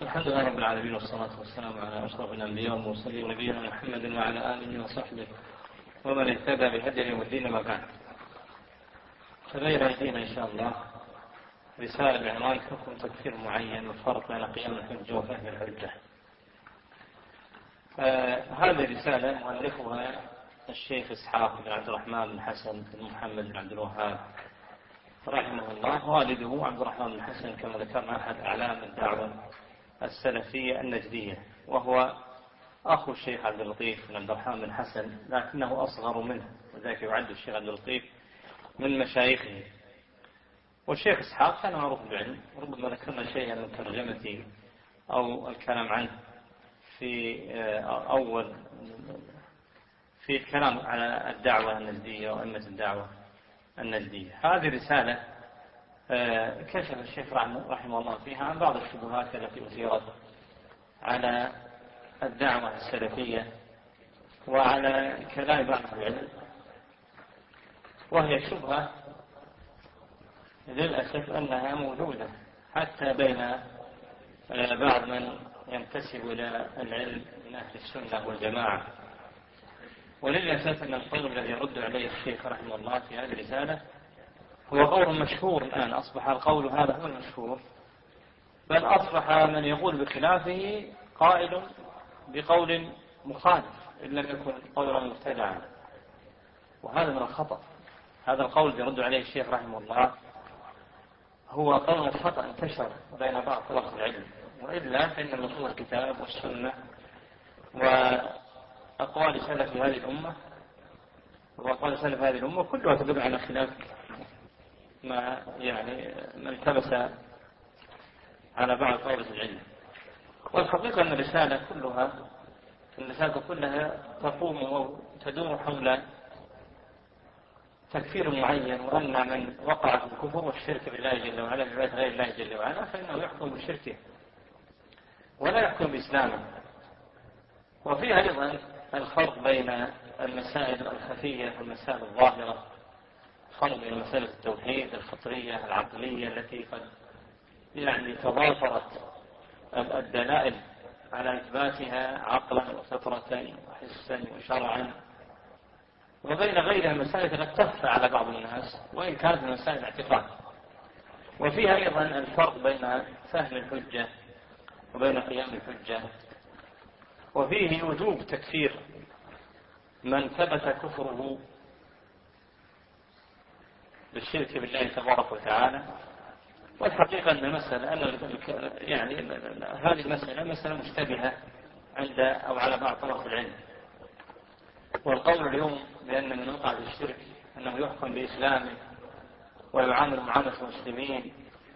الحمد لله رب العالمين، والصلاة والسلام على أشرف الأنبياء والمرسلين نبينا محمد وعلى آله وصحبه ومن اهتدى بهديه والدين ما بعد. فبين أيدينا إن شاء الله رسالة بعنوان حكم تكفير معين والفرق بين قيام الحجة وفهم الحجة. هذه الرسالة مؤلفها الشيخ إسحاق بن عبد الرحمن بن حسن بن محمد بن عبد الوهاب رحمه الله. والده عبد الرحمن بن حسن كما ذكرنا أحد أعلام الدعوة السلفية النجدية، وهو أخو الشيخ عبد اللطيف بن عبد الرحمن بن حسن، لكنه أصغر منه، وذلك يعد الشيخ عبد اللطيف من مشايخه. والشيخ إسحاق كان معروف بالعلم، ربما ذكرنا شيئا من ترجمته أو الكلام عنه في الكلام على الدعوة النجدية وأئمة الدعوة النجدية. هذه رسالة كشف الشيخ رحمه الله فيها عن بعض الشبهات التي أثيرت على الدعوة السلفية وعلى كلام بعض العلم، وهي شبهة للأسف أنها موجودة حتى بين بعض من ينتسب إلى العلم من أهل السنة والجماعة. وللأسف أن القول الذي يرد عليه الشيخ رحمه الله في هذه الرسالة هو قول مشهور الآن، أصبح القول هذا هو المشهور، بل أصبح من يقول بخلافه قائل بقول مخالف إن لم يكن قولا مبتدعا، وهذا من الخطأ. هذا القول يرد عليه الشيخ رحمه الله هو قول الخطأ انتشر بين بعض طلبة العلم، وإلا فإن نصوص الكتاب والسنة وأقوال سلف هذه الأمة كلها تدل على خلاف ما التبس على بعض طلبة العلم. والحقيقة أن الرسالة كلها تقوم أو تدور حول تكفير معين، وأن من وقع في الكفر والشرك بالله جل وعلا بعبادة غير الله جل وعلا فإنه يحكم بشركه ولا يحكم بإسلامه. وفيها أيضا الفرق بين المسائل الخفية والمسائل الظاهرة، فرق بين مسألة التوحيد الفطرية العقلية التي قد تضافرت الدلائل على إثباتها عقلا وفطرة وحسا وشرعا، وبين غيرها مسائل قد تخفى على بعض الناس وإن كانت من مسائل الاعتقاد. وفيها أيضا الفرق بين فهم الحجة وبين قيام الحجة. وفيه وجوب تكفير من ثبت كفره بالشرك بالله تبارك وتعالى. والحقيقة أن هذه المسألة مسألة مشتبهة على بعض طرف العلم. والقول اليوم بأن من وقع في الشرك أنه يحكم بإسلامه ويعامل معاملة المسلمين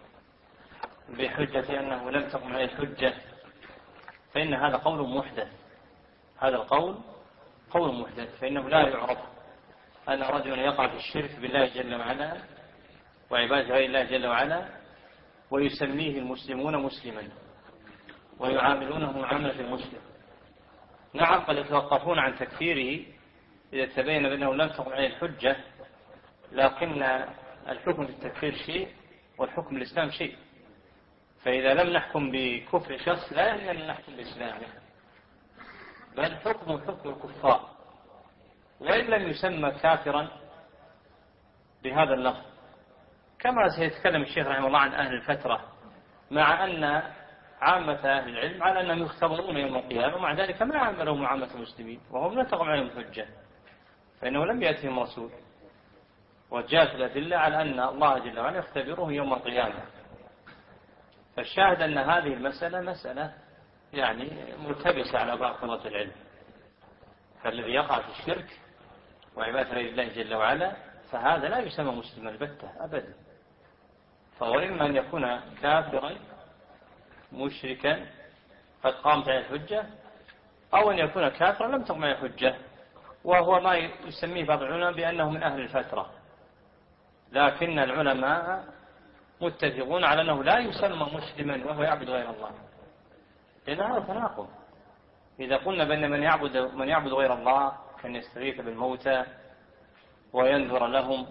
بحجة أنه لم تقم عليه الحجة، فإن هذا قول محدث. هذا القول قول محدث، فإنه لا يعرف أن رجلا يقع في الشرك بالله جل وعلا وعبادة غير الله جل وعلا ويسميه المسلمون مسلما ويعاملونه معاملة المسلم. نعم قد يتوقفون عن تكفيره إذا تبين بأنه لم تقم عليه الحجة، لكن الحكم في التكفير شيء والحكم الإسلام شيء. فإذا لم نحكم بكفر شخص لا يعني أن نحكم بإسلامه، بل حكم الكفار، وإن لم يسمى كافرا بهذا اللفظ، كما سيتكلم الشيخ رحمه الله عن أهل الفترة، مع أن عامة أهل العلم على أنهم يختبرون يوم القيامة، ومع ذلك ما عملوا معاملة المسلمين وهم لا تقم عليهم الحجة، فإنه لم يأتهم رسول. وجاءت الأدلة على أن الله جل وعلا يختبرهم يوم القيامة. فالشاهد أن هذه مسألة ملتبسة على بعض طلبة العلم. فالذي يقع في الشرك وعبادة غير الله جل وعلا فهذا لا يسمى مسلما البتة أبدا، فهو إما أن يكون كافرا مشركا قد قامت عليه الحجة، أو أن يكون كافرا لم تقم عليه الحجة، وهو ما يسميه بعض العلماء بأنه من أهل الفترة. لكن العلماء متفقون على أنه لا يسمى مسلما وهو يعبد غير الله، لأن هذا تناقض. إذا قلنا بأن من يعبد غير الله كان يستغيث بالموتى وينذر لهم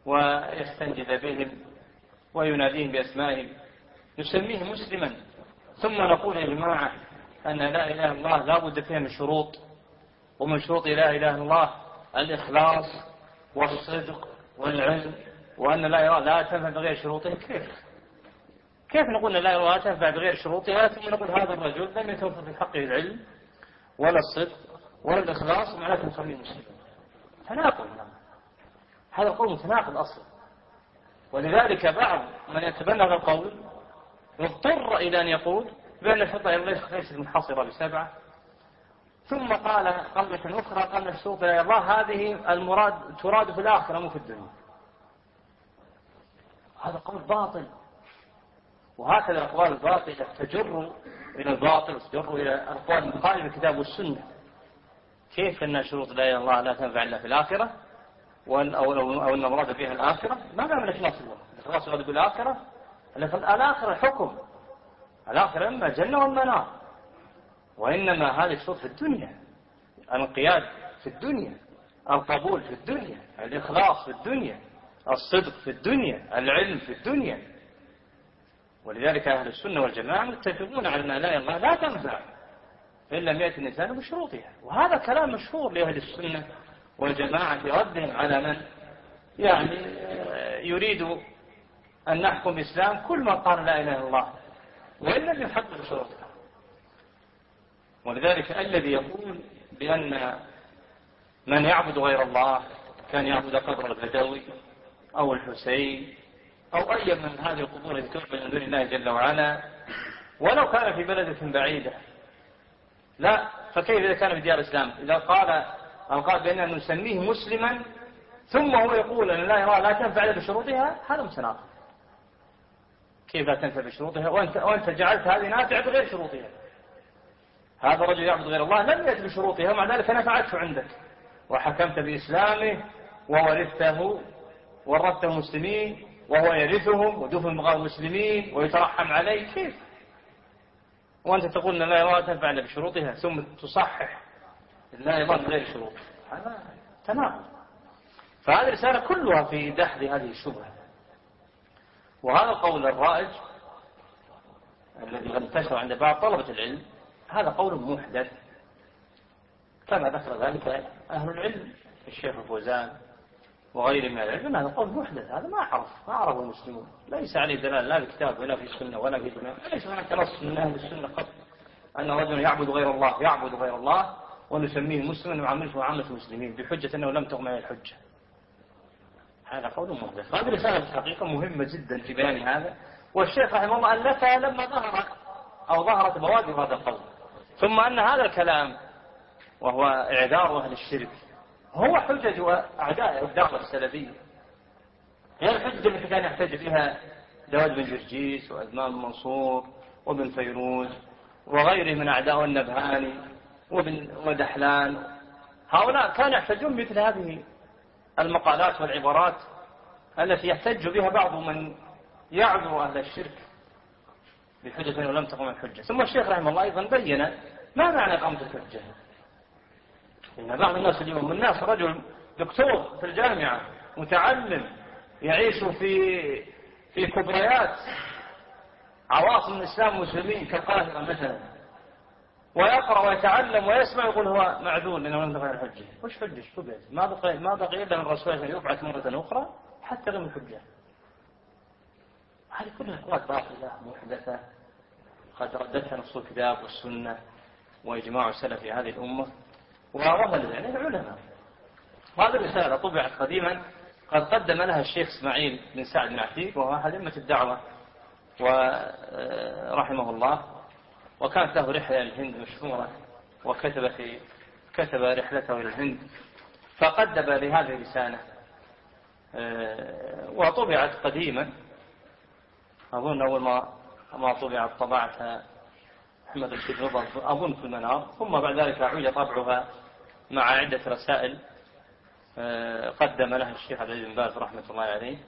ويستنجد بهم ويناديهم بأسمائهم نسميه مسلما، ثم نقول يا جماعة أن لا إله إلا الله لا بد فيها من شروط، ومن شروط لا إله إلا الله الإخلاص والصدق والعلم، وأن لا تنفع بغير شروطه. كيف نقول لا تنفع بغير شروطها ثم نقول هذا الرجل لم يتوفر في حقه العلم ولا الصدق ولا الإخلاص ومعناته نسميه مسلم؟ تناقض. هذا القول متناقض أصلا. ولذلك بعض من يتبنى هذا القول يضطر إلى أن يقول بأن الشرطة ليست منحصرة بسبعة، ثم قال قلبة أخرى قال الشروط يا الله هذه المراد تراد في الآخرة مو في الدنيا. هذا قول باطل. وهكذا الأقوال الباطلة تجر إلى الباطل وتجر إلى الأقوال المخالفة للكتاب والسنة. كيف أن شروط لا إله إلا الله لا تنفع إلا في الآخرة، أو أن المراد بها الآخرة؟ ما دام الإخلاص الله، الإخلاص يراد بالآخرة. الآخرة حكم، الآخرة إما جنة وإما نار، وإنما هذه الشروط في الدنيا: الانقياد في الدنيا، القبول في الدنيا، الإخلاص في الدنيا، الصدق في الدنيا، العلم في الدنيا. ولذلك أهل السنة والجماعة متفقون على أن لا إله إلا الله لا تنفع إن لم يأتي الإنسان بشروطها. وهذا كلام مشهور لأهل السنة والجماعة في ردهم على من يريد أن نحكم الإسلام كل ما قال لا إله إلا الله وإن لم يحقق شروطها. ولذلك الذي يقول بأن من يعبد غير الله كان يعبد قبر البدوي أو الحسين أو أي من هذه القبور التي تعبد من دون الله جل وعلا ولو كان في بلدة بعيدة، لا، فكيف إذا كان في ديار الإسلام؟ إذا قال بأننا نسميه مسلما ثم هو يقول أن لا تنفع إلا بشروطها، هذا متناقض. كيف لا تنفع بشروطها وأنت جعلت هذه نافعة بغير شروطها؟ هذا رجل يعبد غير الله لم يأت بشروطها ومع ذلك نفعته عندك وحكمت بإسلامه وورثته مسلمين وهو يرثهم ودفن مقام المسلمين ويترحم عليه. كيف وأنت تقول أن لا تنفع إلا بشروطها ثم تصحح لا يضاد غير شروط؟ هذا تناقض. فهذه الرسالة كلها في دحض هذه الشبهة. وهذا القول الرائج الذي انتشر عند بعض طلبة العلم هذا قول محدث كما ذكر ذلك أهل العلم الشيخ الفوزان وغيره من العلم. هذا قول محدث، هذا ما عرفه المسلمون، ليس عليه دلالة لا في الكتاب ولا في السنة ولا في الإجماع، ليس هناك نص من أهل السنة قط أن رجل يعبد غير الله ونسميه مسلما وعمله معاملة المسلمين بحجة أنه لم تقم عليه الحجة. هذا قول محدث. هذه رسالة في الحقيقة مهمة جدا في بيان هذا، والشيخ رحمه الله ألفها لما ظهرت بوادر هذا القول. ثم أن هذا الكلام وهو إعذار أهل الشرك هو حجج أعداء الدعوة السلفية، هي الحجة التي كان يحتج بها داود بن جرجيس وأزمان بن منصور وابن فيروز وغيره من أعداء النبهاني ودحلان. هؤلاء كانوا يحتجون مثل هذه المقالات والعبارات التي يحتج بها بعض من يعذر أهل الشرك بحجة أنه لم تقم الحجة. ثم الشيخ رحمه الله أيضا بين ما معنى إقامة الحجة. إن بعض الناس اليوم من الناس رجل دكتور في الجامعة متعلم يعيش في كبريات عواصم الإسلام المسلمين كالقاهرة مثلا، ويقرأ ويتعلم ويسمع يقول هو معذور لأنه لم تقم الحجة. وش حجة؟ ما بقي إلا من الرسول أن يبعث مرة أخرى حتى غم الحجة. هذه كلها أقوال باطلة محدثة قد ردتها نصوص الكتاب والسنة وإجماع السلف في هذه الأمة ووهل ذلك العلماء. وهذه الرسالة طبعت قديما قد قدم لها الشيخ إسماعيل بن سعد بن عتيق وهو أحد أئمة الدعوة ورحمه الله، وكانت له رحلة إلى الهند مشهورة كتب رحلته إلى الهند فقدم لهذه الرسالة وطبعت قديما. أظن أول ما طبعت طبعتها محمد الشيخ نظر أظن في المنار، ثم بعد ذلك عيد طبعها مع عدة رسائل قدم لها الشيخ عبد العزيز بن باز رحمة الله عليه،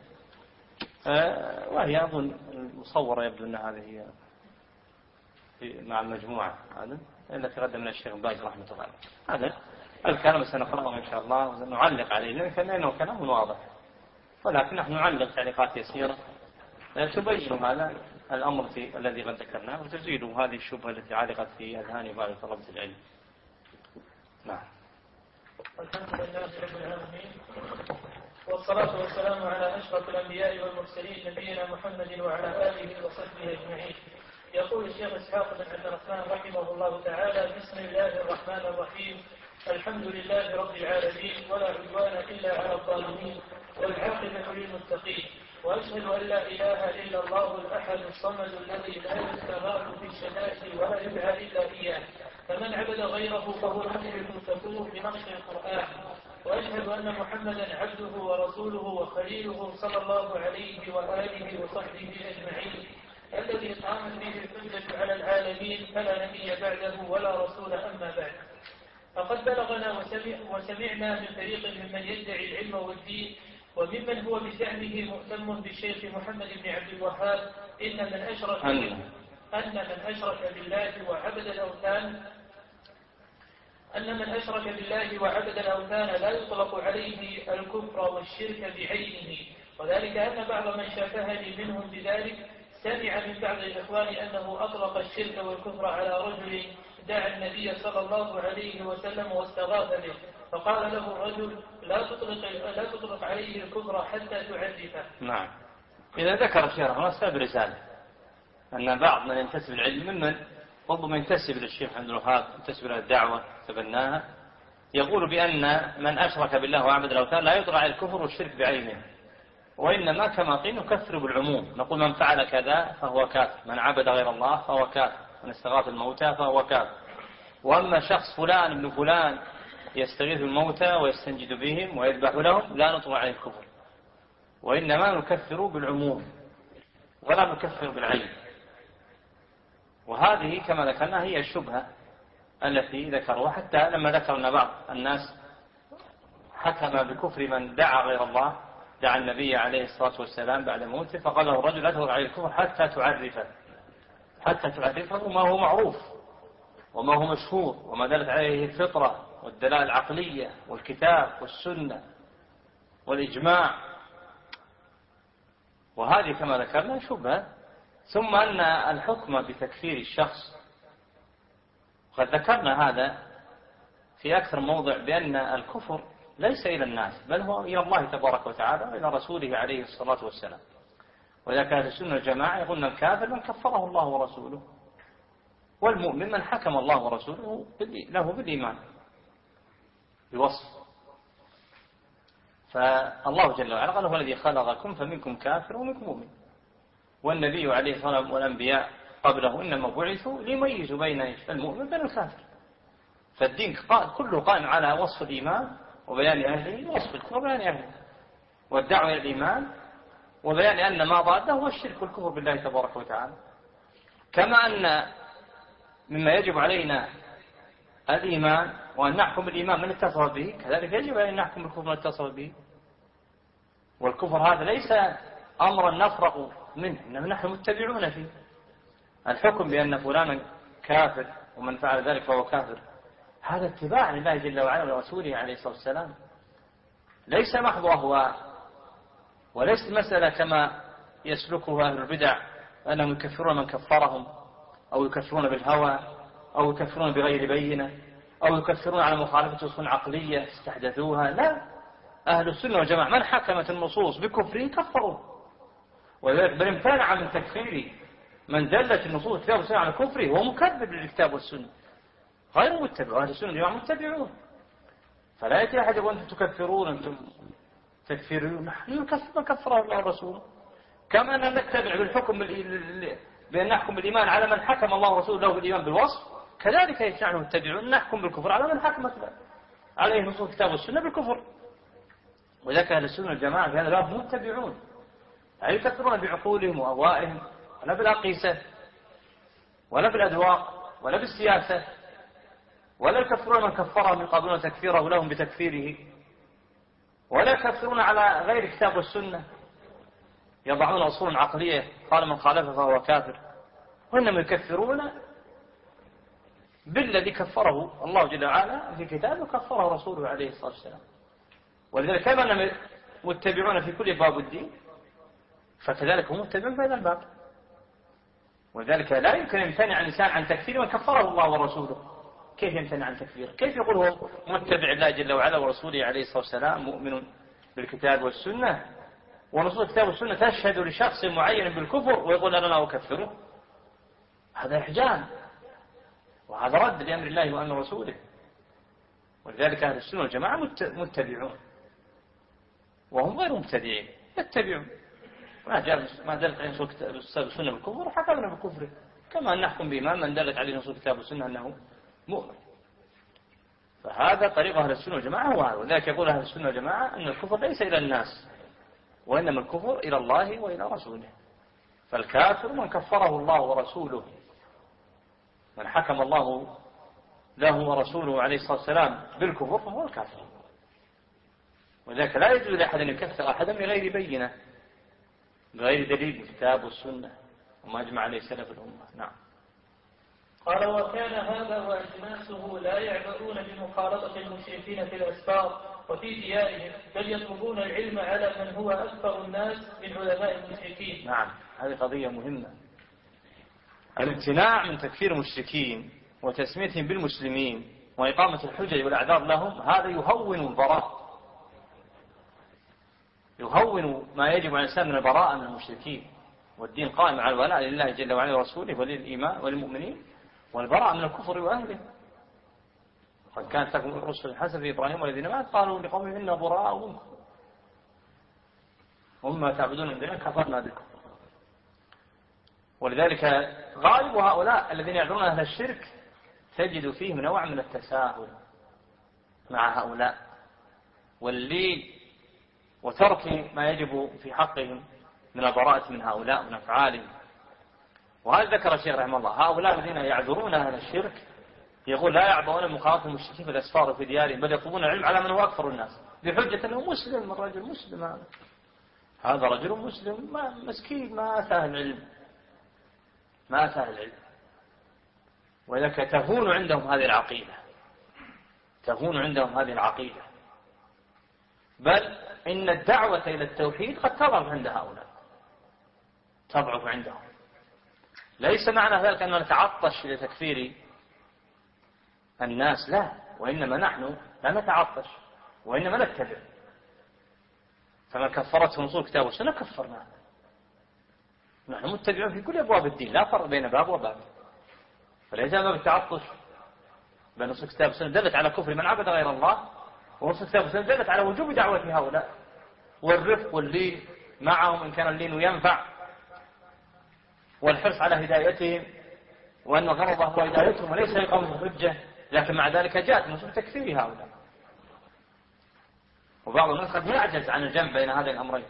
وهي أظن المصورة يبدو أن هذه هي مع المجموعة هذا التي قدم لها الشيخ بن باز رحمة الله عليه. هذا الكلام سنقرأه إن شاء الله ونعلق عليه لأنه كلام واضح، ولكن نحن نعلق تعليقات يسيرة تبين هذا الأمر الذي قد ذكرناه وتزيد هذه الشبهة التي علقت في أذهان بعض طلبة العلم. نعم. الحمد لله رب العالمين، والصلاة والسلام على أشرف الأنبياء والمرسلين نبينا محمد وعلى آله وصحبه أجمعين. يقول الشيخ إسحاق بن عبد الرحمن رحمه الله تعالى: بسم الله الرحمن الرحيم، الحمد لله رب العالمين، ولا عدوان إلا على الظالمين، والعاقبة للمتقين، وأشهد أن لا إله إلا الله الأحد الصمد الذي لا يستغاث في الشدائد ولا يدعى إلا إياه، فمن عبد غيره فهو مشرك كفور بنص القرآن. وأشهد أن محمدا عبده ورسوله وخليله صلى الله عليه وآله وصحبه أجمعين، الذي قامت به الحجة على العالمين، فلا نبي بعده ولا رسول أما بعد. فقد بلغنا وسمعنا من فريق ممن يدعي العلم والدين وممن هو بزعمه مهتم بالشيخ محمد بن عبد الوهاب أن من أشرك بالله وعبد الأوثان لا يطلق عليه الكفر والشرك بعينه، وذلك أن بعض من شافهني منهم بذلك سمع من بعض الإخوان أنه أطلق الشرك والكفر على رجل دعا النبي صلى الله عليه وسلم واستغاث به، فقال له الرجل: لا تطلق عليه الكفر حتى تعرفه. نعم. إذا ذكر الشيخ هنا سبب رسالة أن بعض من ينتسب العلم ممن ربما ينتسب للشيخ عبد الوهاب، ينتسب إلى الدعوة تبناها، يقول بأن من أشرك بالله وعبد الأوثان لا يطلق على الكفر والشرك بعينه، وإنما كما قيل نكفر بالعموم، نقول من فعل كذا فهو كافر، من عبد غير الله فهو كافر، من استغاث الموتى فهو كافر. وأما شخص فلان ابن فلان يستغيث الموتى ويستنجد بهم ويذبح لهم لا نطلق عليه الكفر، وإنما نكفر بالعموم ولا نكفر بالعين. وهذه كما ذكرنا هي الشبهة التي ذكروها، حتى لما ذكرنا بعض الناس حكم بكفر من دعا غير الله، دعا النبي عليه الصلاة والسلام بعد موته، فقال له الرجل: لا تطلق عليه الكفر حتى تعرفه ما هو معروف وما هو مشهور وما دلت عليه الفطرة والدلالة العقلية والكتاب والسنة والإجماع. وهذه كما ذكرنا شبهة. ثم أن الحكم بتكفير الشخص، قد ذكرنا هذا في أكثر موضع، بأن الكفر ليس إلى الناس بل هو إلى الله تبارك وتعالى وإلى رسوله عليه الصلاة والسلام. وإذا كانت السنة الجماعة يقولون الكافر من كفره الله ورسوله، والمؤمن من حكم الله ورسوله له بالإيمان بوصف. فالله جل وعلا قال: هو الذي خلقكم فمنكم كافر ومنكم مؤمن. والنبي عليه الصلاة والسلام والأنبياء قبله إنما بعثوا ليميزوا بين المؤمن وبين الكافر. فالدين كله قائم على وصف الإيمان وبيان أهله، ووصف الكفر وبيان أهله، والدعوة إلى الإيمان وبيان أن ما ضاده هو الشرك والكفر بالله تبارك وتعالى. كما أن مما يجب علينا الإيمان وأن نحكم بالإيمان من اتصف به، كذلك يجب أن نحكم بالكفر من اتصف به. والكفر هذا ليس أمرا نفرق منه، إنما نحن متبعون فيه. الحكم بأن فلانا كافر ومن فعل ذلك فهو كافر، هذا اتباع لله جل وعلا ورسوله عليه الصلاة والسلام، ليس محض أهواء، وليس مسألة كما يسلكه أهل البدع أنهم يكفرون من كفرهم، أو يكفرون بالهوى، أو يكفرون بغير بينة، أو يكفرون على مخالفة أصول عقلية استحدثوها. لا، أهل السنة والجماعة من حكمت النصوص بكفره كفروا، بل امتنع من تكفيره من دلت النصوص الكتاب والسنة على كفره هو مكذب للكتاب والسنة غير متبع. أهل السنة والجماعة متبعون، فلا يأتي أحد يقول أنتم تكفرون، أنتم تكفرون. نحن كفر الله ورسوله. كما أن نتبع بالحكم بأن نحكم بالإيمان على من حكم الله ورسوله له بالإيمان بالوصف، كذلك نحن متبعون نحكم بالكفر على من حكمت عليه نصوص الكتاب والسنة بالكفر. وذلك أهل السنة والجماعة في هذا الباب متبعون، لا يكفرون بعقولهم وأهوائهم ولا بالأقيسة ولا بالأذواق ولا بالسياسة، ولا يكفرون من كفرهم يقابلون تكفيره لهم بتكفيره، ولا يكفرون على غير كتاب والسنة يضعون أصول عقلية قال من خالفه فهو كافر، وإنما يكفرون بالذي كفره الله جل وعلا في كتابه وكفره رسوله عليه الصلاة والسلام. ولذلك كما أنهم متبعون في كل باب الدين فكذلك هم متبعون في هذا الباب. ولذلك لا يمكن أن يمتنع الإنسان عن تكفير من كفره الله ورسوله. كيف يمتنع عن تكفيره؟ كيف يقول هو متبع الله جل وعلا ورسوله عليه الصلاة والسلام مؤمن بالكتاب والسنة، ونصوص الكتاب والسنة تشهد لشخص معين بالكفر ويقول أنا لا أكفره؟ هذا إحجام، وهذا رد لأمر الله وأمر رسوله. ولذلك أهل السنة والجماعة متبعون وهم غير مبتدعين، يتبعون ما دلت عليه نصوص الكتاب والسنة بالكفر وحكمنا بكفره، كما أن نحكم بإمام من دلت عليه نصوص الكتاب والسنة أنه مؤمن. فهذا طريق أهل السنة والجماعة هو هذا. ولذلك يقول أهل السنة والجماعة أن الكفر ليس إلى الناس، وإنما الكفر إلى الله وإلى رسوله. فالكافر من كفره الله ورسوله، من حكم الله له ورسوله عليه الصلاة والسلام بالكفر فهو الكافر. وذلك لا يجوز لأحد أن يكفر أحدا بغير بينة، بغير دليل الكتاب والسنة وما أجمع عليه سلف الأمة. نعم. قال وكان هذا وأجناسه لا يعبؤون بمخالطة المشركين في الأسفار وفي ديارهم، بل يطلبون العلم على من هو أكثر الناس من علماء المشركين. نعم، هذه قضية مهمة. الامتناع من تكفير المشركين وتسميتهم بالمسلمين وإقامة الحجج والأعذار لهم، هذا يهون البراء، يهون ما يجب على الإنسان من البراءة من المشركين. والدين قائم على الولاء لله جل وعلا ورسوله وللإيمان وللمؤمنين، والبراءة من الكفر وأهله. قد كانت لكم الرسل حسب إبراهيم والذين مات قالوا لقومهم إنا براء منكم ومما تعبدون من دونه كفرنا بكم. ولذلك غالب هؤلاء الذين يعذرون أهل الشرك تجد فيهم نوع من التساهل مع هؤلاء واللين وترك ما يجب في حقهم من البراءة من هؤلاء من أفعالهم. وهذا ذكر الشيخ رحمه الله هؤلاء الذين يعذرون أهل الشرك، يقول لا يعبؤون مخالطة المشركين في الأسفار في ديارهم، بل يطلبون العلم على من هو أكثر الناس بحجة أنه مسلم. الرجل مسلم، هذا رجل مسلم مسكين ما أتاه العلم، ما أتاه العلم. ولذلك تهون عندهم هذه العقيدة، تهون عندهم هذه العقيدة. بل إن الدعوة إلى التوحيد قد تضعف عند هؤلاء، تضعف عندهم. ليس معنى ذلك أننا نتعطش لتكفير الناس، لا، وإنما نحن لا نتعطش وإنما نتبع. فمن كفرته نصوص الكتاب والسنة كفرنا، نحن متبعون في كل أبواب الدين، لا فرق بين باب وباب. فليس باب التعطش بين نصوص الكتاب والسنة دلت على كفر من عبد غير الله، ونصوص الكتاب والسنة دلت على وجوب دعوة هؤلاء والرفق واللين معهم إن كان اللين ينفع، والحرص على هدايتهم، وأن غرضه هو هدايتهم وليس إقامة الحجة. لكن مع ذلك جاءت نصوص تكفير هؤلاء، وبعض الناس قد يعجز عن الجمع بين هذين الأمرين.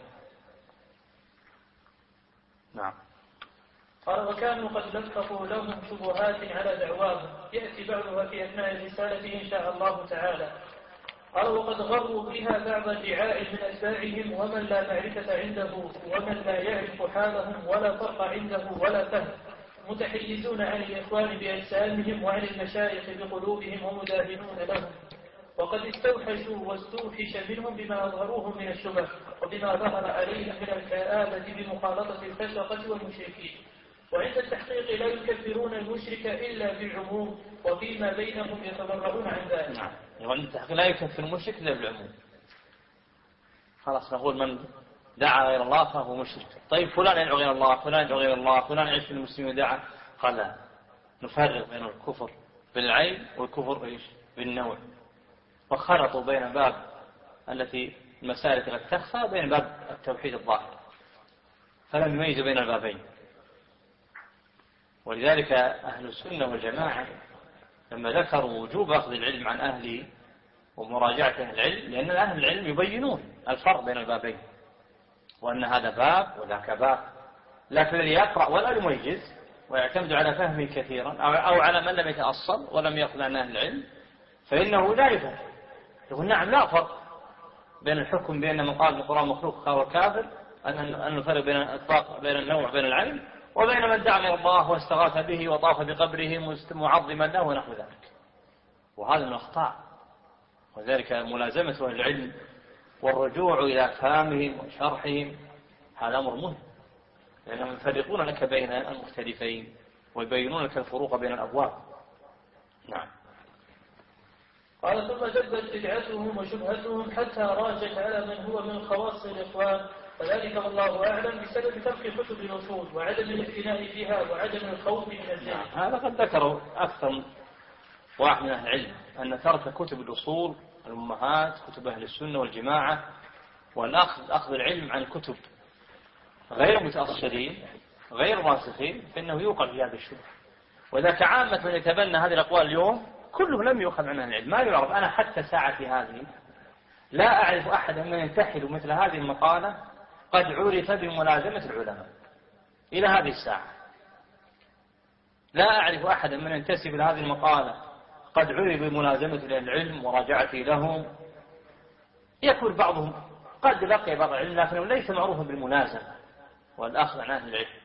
نعم. قال وكانوا قد لفقوا لهم شبهات على دعواهم يأتي بعضها في أثناء الرسالة إن شاء الله تعالى. قال وقد غروا بها بعض الرعاء من أتباعهم ومن لا معرفة عنده ومن لا يعرف حالهم ولا فرق عنده ولا فهم، متحيزون عن الإخوان بأجسامهم وعن المشايخ بقلوبهم ومداهنون لهم، وقد استوحشوا واستوحش منهم بما أظهروه من الشبه وبما ظهر عليهم من الكآبة بمخالطة الفسقة والمشركين. وعند التحقيق لا يكفرون المشرك إلا بالعموم، وفيما بينهم يتبرؤون عن ذلك. نعم. وعند التحقيق لا يكفر المشرك إلا بالعموم. خلاص نقول من دعا غير الله فهو مشرك. طيب فلان يدعو غير الله، فلان يدعو غير الله، فلان يعيش في المسلمين ودعا. قال لا، نفرق بين الكفر بالعين والكفر إيش بالنوع، وخلطوا بين باب التي المسائل التي تخفى بين باب التوحيد الظاهر، فلم يميزوا بين البابين. ولذلك أهل السنة والجماعة لما ذكروا وجوب أخذ العلم عن أهله ومراجعة أهل العلم، لأن أهل العلم يبينون الفرق بين البابين، وأن هذا باب وذاك باب. لكن الذي يقرأ ولا يميز ويعتمد على فهمه كثيرا أو على من لم يتأصل ولم يأخذ عن أهل العلم فإنه لا يفهم. يقول نعم لا فرق بين الحكم بأن من قال القرآن مخلوق فهو كافر، أن نفرق بين الإطلاق بين النوع بين العلم، وبين من دعا غير الله واستغاث به وطاف بقبره معظما له ونحو ذلك. وهذا من الأخطاء. وذلك ملازمة أهل العلم والرجوع إلى فهمهم وشرحهم هذا أمر مهم، لأنهم يفرقون لك بين المختلفين. ويبينون لك الفروق بين الأبواب. نعم. قال ثم جدت بدعتهم وشبهتهم حتى راجت على من هو من خواص الإخوان، وذلك والله أعلم بسبب ترك كتب الأصول وعدم الاعتناء بها وعدم الخوف من الزيغ. هذا قد ذكروا أكثر واحد من أهل العلم أن ترك كتب الأصول الأمهات كتب أهل السنة والجماعة والأخذ العلم عن كتب غير متأصلين غير راسخين فإنه يوقع في هذا الشبه. وذاك عامة من يتبنى هذه الأقوال اليوم كله لم يؤخذ عنها العلم، ما يعرف. أنا حتى ساعتي هذه لا أعرف أحدا من ينتحل مثل هذه المقالة قد عرف بملازمة العلماء إلى هذه الساعة. لا أعرف أحدا من ينتسب إلى هذه المقالة قد عرف بملازمة العلم وراجعته لهم. يكون بعضهم قد لقي بعض العلم لكنه ليس معروفا بالملازمة والأخذ عن أهل العلم.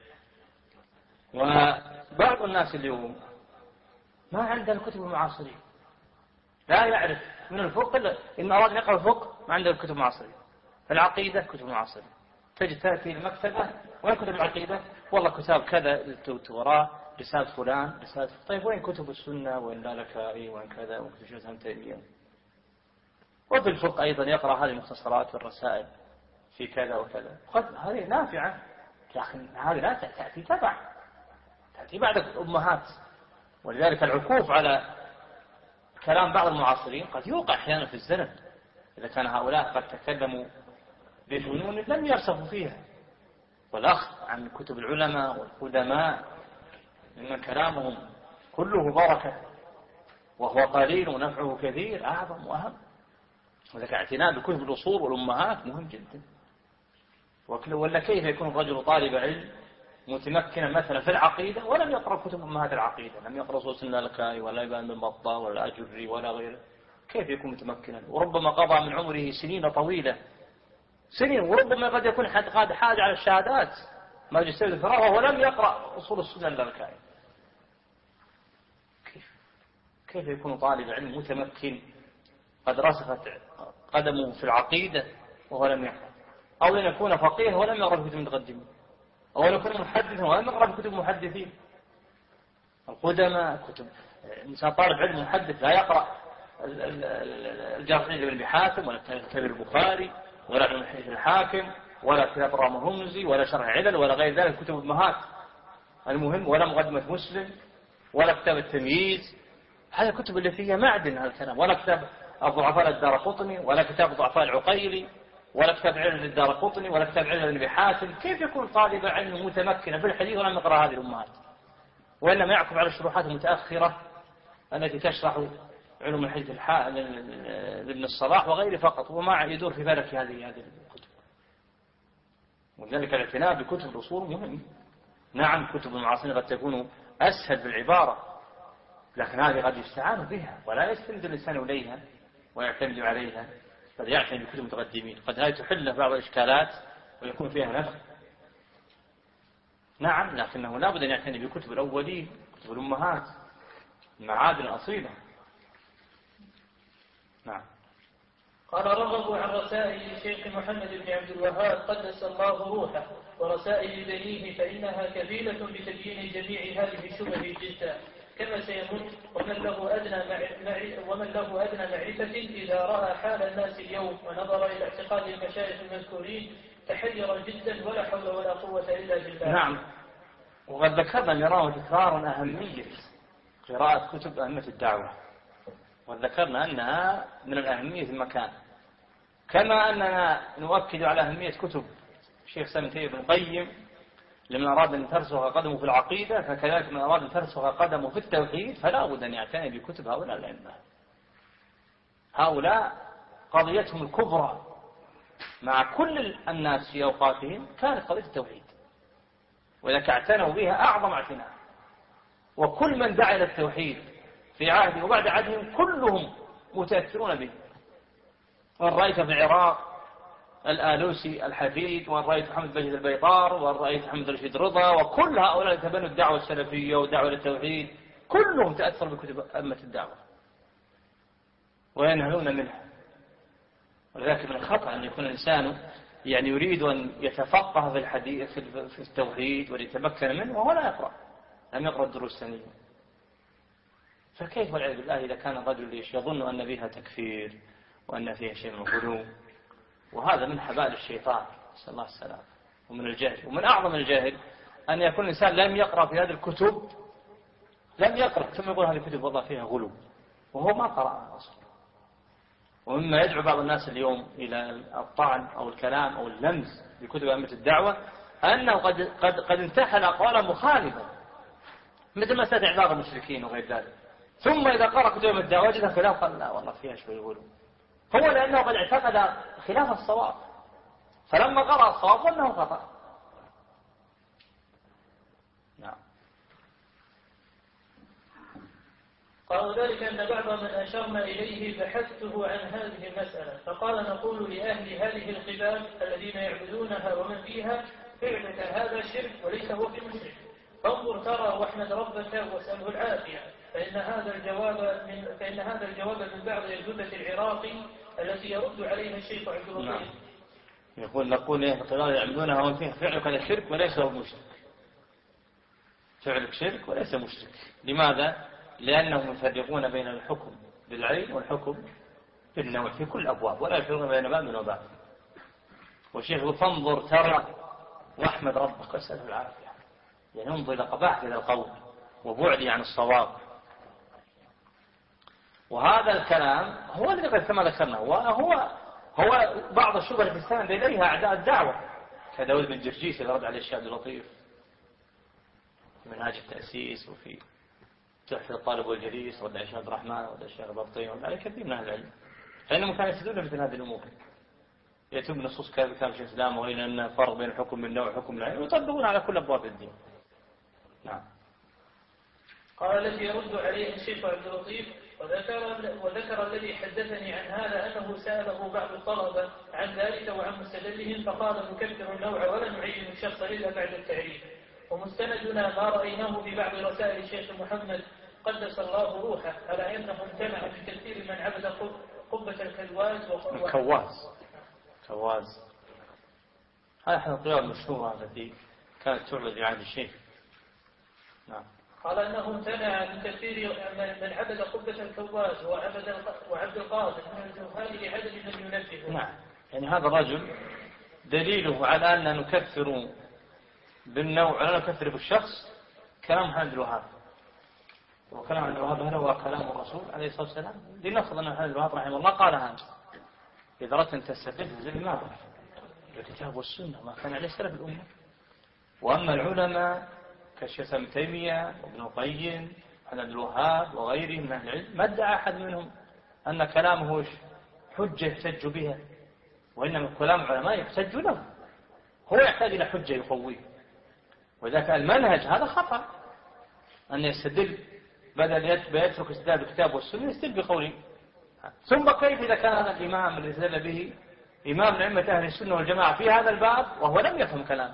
وبعض الناس اليوم ما عنده الكتب المعاصرين، لا يعرف من الفقه إلا إن أراد أن يقرأ الفقه ما عنده الكتب المعاصرين. العقيدة كتب معاصرة، تجد تأتي المكتبة وين كتب العقيدة؟ والله كتاب كذا وراء رسالة فلان رسالة. طيب وين كتب السنة وين لالكائي وين كذا وين كتب شيخ ابن تيمية؟ وفي الفقه أيضا يقرأ هذه المختصرات والرسائل في كذا وكذا. هذه نافعة لكن هذه لا تأتي تأتي بعد الأمهات. ولذلك العكوف على كلام بعض المعاصرين قد يوقع أحيانا في الزلل إذا كان هؤلاء قد تكلموا بفنون لم يرسخوا فيها. والأخذ عن كتب العلماء والقدماء ممن كلامهم كله بركة وهو قليل ونفعه كثير أعظم وأهم. وذلك اعتناء بكتب الأصول والأمهات مهم جدا. ولا كيف يكون الرجل طالب علم متمكنا مثلا في العقيدة ولم يقرأ كتب أمهات العقيدة، لم يقرأ صوص اللالكائي ولا ابن بن بطة ولا أجري ولا غيره، كيف يكون متمكنا؟ وربما قضى من عمره سنين طويلة سنين، وربما قد يكون قد حاج على الشهادات ماجستير الفراغ ولم يقرأ أصول السنة اللالكائي. كيف يكون طالب علم متمكن قد رسخت قدمه في العقيدة وهو لم يقرأ؟ أو أن يكون فقيه ولم يقرأ في كتب المتقدمين، أو أن يكون محدثا ولم يقرأ في كتب المحدثين القدماء. كتب إنسان طالب علم محدث لا يقرأ الجرح بن أبي حاتم ولا كتاب البخاري ولا ابن الحاكم ولا كتاب الرمهمزي ولا شرح علل ولا غير ذلك كتب أمهات المهم، ولا مقدمة مسلم ولا كتاب التمييز. هذه الكتب اللي فيها معدن هذا الكلام، ولا كتاب الضعفاء الدارقطني ولا كتاب الضعفاء العقيلي ولا كتاب علل الدارقطني ولا كتاب علل ابن أبي حاتم. كيف يكون طالب علم متمكن في الحديث ولم يقرأ هذه الأمهات؟ وإنما يعقب على الشروحات المتأخرة التي تشرح علوم الحديث لابن الصلاح وغيره فقط، وما يدور في بالك هذه الكتب. ولذلك الاعتناء بكتب الأصول مهم. نعم كتب المعاصرين قد تكون أسهل بالعبارة، لكن هذه قد يستعان بها ولا يستند الإنسان إليها ويعتمد عليها، بل يعتني بكتب المتقدمين. قد هذه تحل بعض الإشكالات ويكون فيها نفع، نعم، لكنه لا بد أن يعتني بكتب الأولين كتب الأمهات المعادن الأصيلة. نعم. قال رغبوا عن رسائل الشيخ محمد بن عبد الوهاب قدس الله روحه ورسائل بنيه فإنها كفيلة بتبيين جميع هذه الشبه جدا كما سيمت، ومن له أدنى معرفة إذا رأى حال الناس اليوم ونظر إلى اعتقاد المشايخ المذكورين تحير جدا ولا حول ولا قوة إلا بالله. نعم. وقد ذكرنا مرارا وتكرارا أهمية قراءة كتب أئمة الدعوة، وذكرنا أنها من الأهمية في المكان، كما أننا نؤكد على أهمية كتب الشيخ سالم بن القيم لمن أراد أن ترسخ قدمه في العقيدة، فكذلك من أراد أن ترسخ قدمه في التوحيد فلا بد أن يعتني بكتب هؤلاء الأئمة. هؤلاء قضيتهم الكبرى مع كل الناس في أوقاتهم كانت قضية التوحيد، وإذا اعتنوا بها أعظم اعتناء. وكل من دعا إلى التوحيد في عهده وبعد عهدهم كلهم متأثرون به. وأن رأيت في العراق الآلوسي الحفيد، وأن رأيت محمد بن البيطار، وأن رأيت محمد رشيد رضا، وكل هؤلاء تبنوا الدعوة السلفية والدعوة للتوحيد كلهم تأثروا بكتب أئمة الدعوة وينهلون منها. ولذلك من الخطأ أن يكون الإنسان يريد أن يتفقه في الحديث في التوحيد وليتمكن منه وهو لا يقرأ. لم يقرأ الدروس السنية. فكيف والعياذ بالله إذا كان الرجل يظن أن بها تكفير وأن فيها شيء من الغلو، وهذا من حبال الشيطان، نسأل الله السلامة، ومن الجهل. ومن أعظم الجهل أن يكون الإنسان لم يقرأ في هذه الكتب، لم يقرأ ثم يقول هذه الكتب والله فيها غلو وهو ما قرأها أصلا. ومما يدعو بعض الناس اليوم إلى الطعن أو الكلام أو اللمس بكتب أئمة الدعوة أنه قد انتحل أقوالا مخالفة، مثل مسألة إعذار المشركين وغير ذلك، ثم إذا قرأ كتب أئمة الدعوة وجد خلاف قال لا والله فيها شوي غلو، هو لأنه قد اعتقد خلاف الصواب، فلما قرأ الصواب ظنه خطأ. نعم. قال ذلك أن بعض من أشرنا إليه بحثته عن هذه المسألة، فقال نقول لأهل هذه القباب الذين يعبدونها ومن فيها فعلك هذا شرك وليس هو بمشرك، فانظر ترى واحمد ربك واسأله العافية، فإن هذا الجواب من بعض الجثة العراقي التي يرد عليها الشيخ عبد اللطيف. يقول نقول القباب يعبدونها ومن فيها فعلك هذا شرك وليس هو مشرك، فعلك شرك وليس مشرك. لماذا؟ لأنهم يفرقون بين الحكم بالعين والحكم بالنوع في كل الأبواب، ولا يفرقون بين باب من وباب. والشيخ يقول فانظر ترى واحمد ربك واسأله العافية، يعني انظر إلى قباحة هذا القول وبعدي عن الصواب. وهذا الكلام هو الذي قد كما ذكرنا، هو بعض الشبهة التي استند إليها أعداء الدعوة كداود بن جرجيس اللي رد عليه الشيخ عبد اللطيف في منهاج التأسيس، وفي تحفة الطالب والجليس، ولا الشيخ عبد الرحمن، ولا الشيخ البطين، ولا كثير من أهل العلم، فإنهم كانوا يستدلون مثل هذه الأمور، يأتون بنصوص كتاب شيخ الإسلام وإن أن فرق بين الحكم بالنوع وحكم العين، ويطبقون على كل أبواب الدين. نعم. قال الذي يرد عليه الشيخ عبد اللطيف وذكر الذي حدثني عن هذا أنه سأله بعض الطلبة عن ذلك وعن مستدلهم، فقال نكفر النوع ولا نعين الشخص إلا بعد التعريف. ومستندنا ما رأيناه في بعض رسائل الشيخ محمد قدس الله روحه على أنه امتنع من كثير من عبد قبة الكواز كواز. هذا أحد القيام المشهورة التي كانت تعبد في عهد الشيخ. نعم. قال أنه امتنع من كثير من عبد قبة الكواز وعبد القادر من الجهال لعدد من ينبه. نعم. يعني هذا الرجل دليله على أن نكفر بالنوع ولا نكفر بالشخص كلام محمد الوهاب. وكلام محمد الوهاب هذا هو كلام الرسول عليه الصلاة والسلام. لنفرض أن محمد الوهاب رحمه الله قال هذا، إذا أردت أن تستدل زي ماذا؟ الكتاب والسنة ما كان عليه سلف الأمة. وأما العلماء كالشيخ ابن تيمية وابن القيم وعبد الوهاب وغيرهم من أهل العلم ما ادعى أحد منهم أن كلامه حجة يحتج بها، وإنما كلام العلماء يحتج له، هو يحتاج إلى حجة يقويه. وإذا كان المنهج هذا خطأ أن يستدل بدل يترك استدلال بالكتاب والسنة يستدل بقوله. ثم كيف إذا كان هذا الإمام الذي استدل به إمام لأئمة أهل السنة والجماعة في هذا الباب وهو لم يفهم كلام،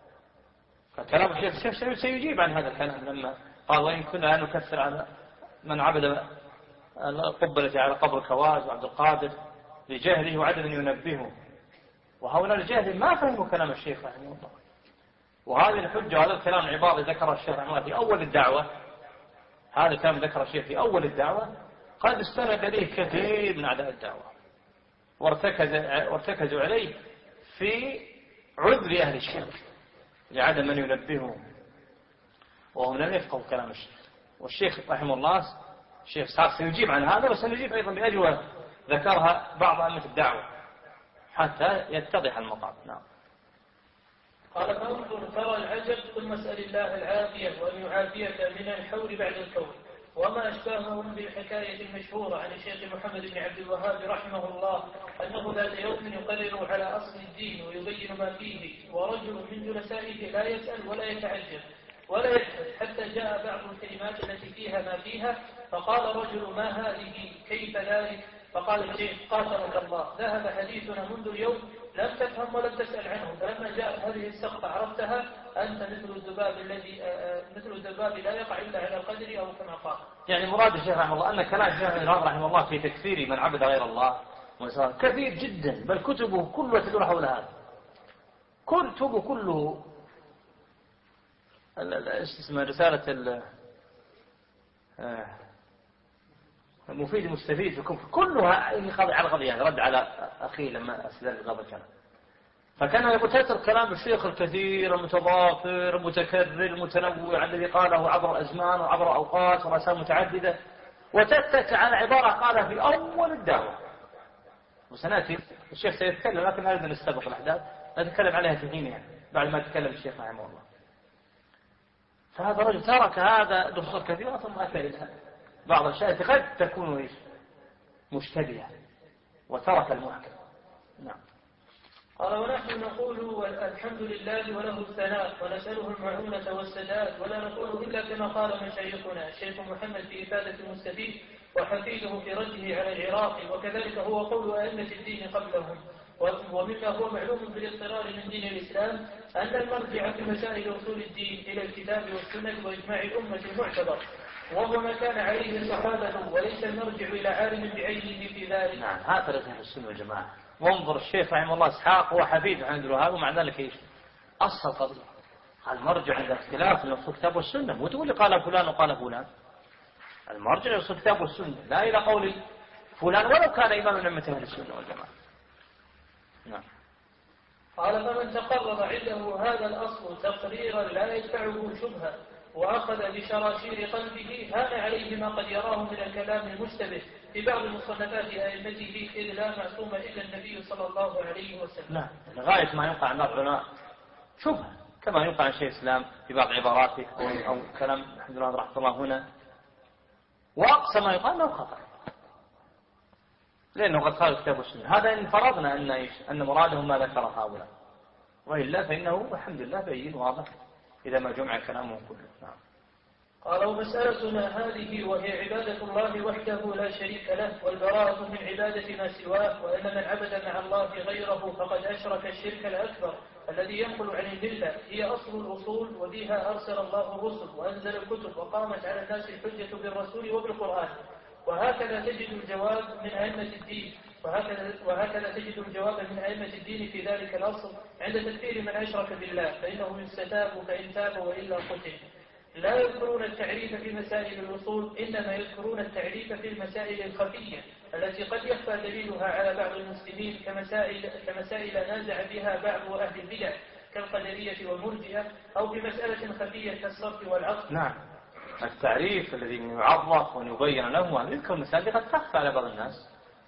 فكلام الشيخ سيجيب عن هذا الكلام لما قال وإن كنا لا نكفر على من عبد القبة التي على قبر كواز وعبد القادر لجهله وعدم ينبهه، وهؤلاء الجاهل ما فهموا كلام الشيخ رحمه الله. وهذه الحجة وهذا الكلام العبارة ذكر الشيخ رحمه الله في أول الدعوة، هذا الكلام ذكر الشيخ في أول الدعوة قد استند إليه كثير من أعداء الدعوة وارتكزوا عليه في عذر أهل الشرك لعدم من ينبههم، وهم لم يفقهوا كلام الشيخ. والشيخ رحمه الله الشيخ ساق سيجيب عن هذا، وسنجيب أيضا بأجوبة ذكرها بعض أئمة الدعوة حتى يتضح المقام. نعم. قال فانظر ترى العجب ثم اسأل الله العافية وأن يعافيك من الحول بعد الكون. وما أشباههم بالحكاية المشهورة عن الشيخ محمد بن عبد الوهاب رحمه الله أنه ذات يوم يقرر على أصل الدين ويبين ما فيه، ورجل من جلسائه لا يسأل ولا يتعجب ولا يبحث حتى جاء بعض الكلمات التي فيها ما فيها، فقال رجل ما هذه كيف ذلك؟ فقال الشيخ قاتلك الله ذهب حديثنا منذ اليوم لم تفهم ولم تسأل عنه، فلما جاءت هذه السقطة عرفتها أنت مثل الذباب لا يقع إلا على القدر أو كما قال. يعني مراد الشيخ رحمه الله أن كلام الشيخ رحمه الله في تكفير من عبد غير الله كثير جدا، بل كتبه كلها تدور حول هذا، كتبه كله اسمها رسالة المفيد المستفيد كلها على قضية رد على أخيه لما أسلل قبل كلام. فكان يقول تترك كلام الشيخ الكثير المتضافر المتكرر المتنوع الذي قاله عبر أزمان وعبر أوقات ورسائل متعددة، وتتك على عبارة قالها في أول الدعوة. وسنأتي الشيخ سيتكلم، لكن لا أريد أن نستبق الأحداث، نتكلم عليها في حينها بعد ما تكلم الشيخ رحمه الله. فهذا الرجل ترك هذا دروس كثيرة ثم أتى إلى بعض الأشياء قد تكون مشتبهة وترك المحكم. نعم. قال ونحن نقول الحمد لله وله الثناء ونسأله المعونة والسداد، ولا نقول إلا كما قال مشايخنا الشيخ محمد في إفادة المستفيد وحفيده في رده على العراقي، وكذلك هو قول أئمة الدين قبلهم. ومما هو معلوم بالاضطرار من دين الإسلام أن المرجع في مسائل أصول الدين إلى الكتاب والسنة وإجماع الأمة المعتبر، وهو ما كان عليه الصحابة، وليس المرجع إلى عالم بعينه في ذلك. نعم، هذا أهل السنة والجماعة. وانظر الشيخ رحمه الله إسحاق هو حفيد عند الوهاب، ومع ذلك إيش؟ أصل قضية المرجع عند اختلاف من الكتاب والسنة، مو تقول لي قال فلان وقال فلان. المرجع إلى الكتاب والسنة لا إلى قول فلان ولو كان إمام من أئمة أهل السنة والجماعة. نعم. قال فمن تقرر عنده هذا الأصل تقريرا لا يدفعه شبهة وأخذ بشراشير قلبه هان عليه ما قد يراه من الكلام المشتبه في بعض مصنفات أئمته، إذ لا معصوم إلا النبي صلى الله عليه وسلم. نعم، لغاية ما يقع عن العلماء شبهة كما يقع عن شيخ الإسلام في بعض عباراته أو كلام الحمد لله رحمه الله هنا، وأقصى ما يقال أنه خطأ لأنه قد قال الكتاب والسنة. هذا إن فرضنا أن مرادهم ما ذكر هؤلاء، وإلا فإنه الحمد لله بين واضح إذا ما جمع كلامه كله. نعم. قال ومسألتنا هذه وهي عبادة الله وحده لا شريك له والبراءة من عبادة ما سواه، وأن من عبد مع الله غيره فقد أشرك الشرك الأكبر الذي ينقل عن الملة، هي أصل الأصول، وبها أرسل الله الرسل وأنزل الكتب وقامت على الناس الحجة بالرسول وبالقرآن. وهكذا تجد الجواب من أئمة الدين في ذلك الأصل عند تكفير من أشرك بالله، فإنه يستتاب فإن تاب وإلا قتل. لا يذكرون التعريف في مسائل الأصول، إنما يذكرون التعريف في المسائل الخفية التي قد يخفى دليلها على بعض المسلمين كمسائل نازع بها بعض أهل البدع كالقدرية والمرجئة، أو في مسألة خفية كالصرف والعقل. نعم، التعريف الذي يعرف ويبين له وذكر مسائل قد تخفى على بعض الناس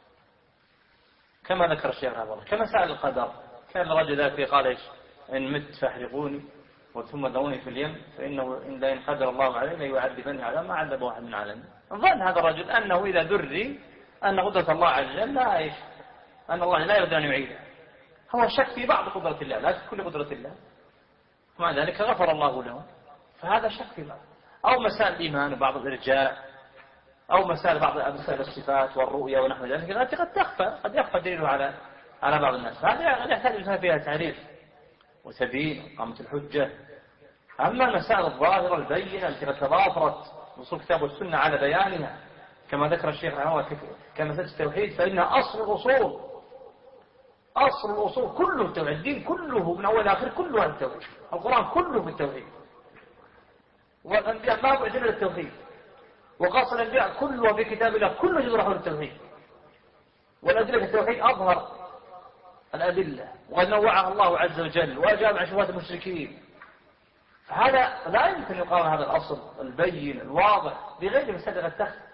كما ذكر الشيخ هذا، كمسائل القدر. كان الرجل ذاك قال إيش؟ إن مت فاحرقوني وثم ذروني في اليم، فإنه إن قدر الله عليه ليعذبني على ما عذب واحد من العالمين. ظن هذا الرجل أنه إذا دري أن قدرة الله عز وجل لا إيش؟ أن الله لا يريد أن يعيده. هو شك في بعض قدرة الله لا في كل قدرة الله، مع ذلك غفر الله له. فهذا شك في بعض، أو مسائل الإيمان وبعض الإرجاء، أو مسائل بعض الصفات والرؤية ونحو ذلك التي قد تخفى، قد يخفى دليله على بعض الناس. هذا يحتاج فيها تعريف وتبيين وقامة الحجة. أما المسائل الظاهرة البينة التي تضافرت نصوص الكتاب والسنة على بيانها كما ذكر الشيخ رحمه الله كمسألة التوحيد، فإنها أصل الأصول. أصل الأصول كله التوحيد، الدين كله من أول آخر كله التوحيد، القرآن كله في التوحيد، والأنبياء ما بعدين التوحيد، وقاص الأنبياء كله في كتاب الله كله يدور حول التوحيد، والأدلة في التوحيد أظهر الأدلة ونوعها الله عز وجل وأجاب عن شبهات المشركين. فهذا لا يمكن يقارن هذا الأصل البين الواضح بغير مسألة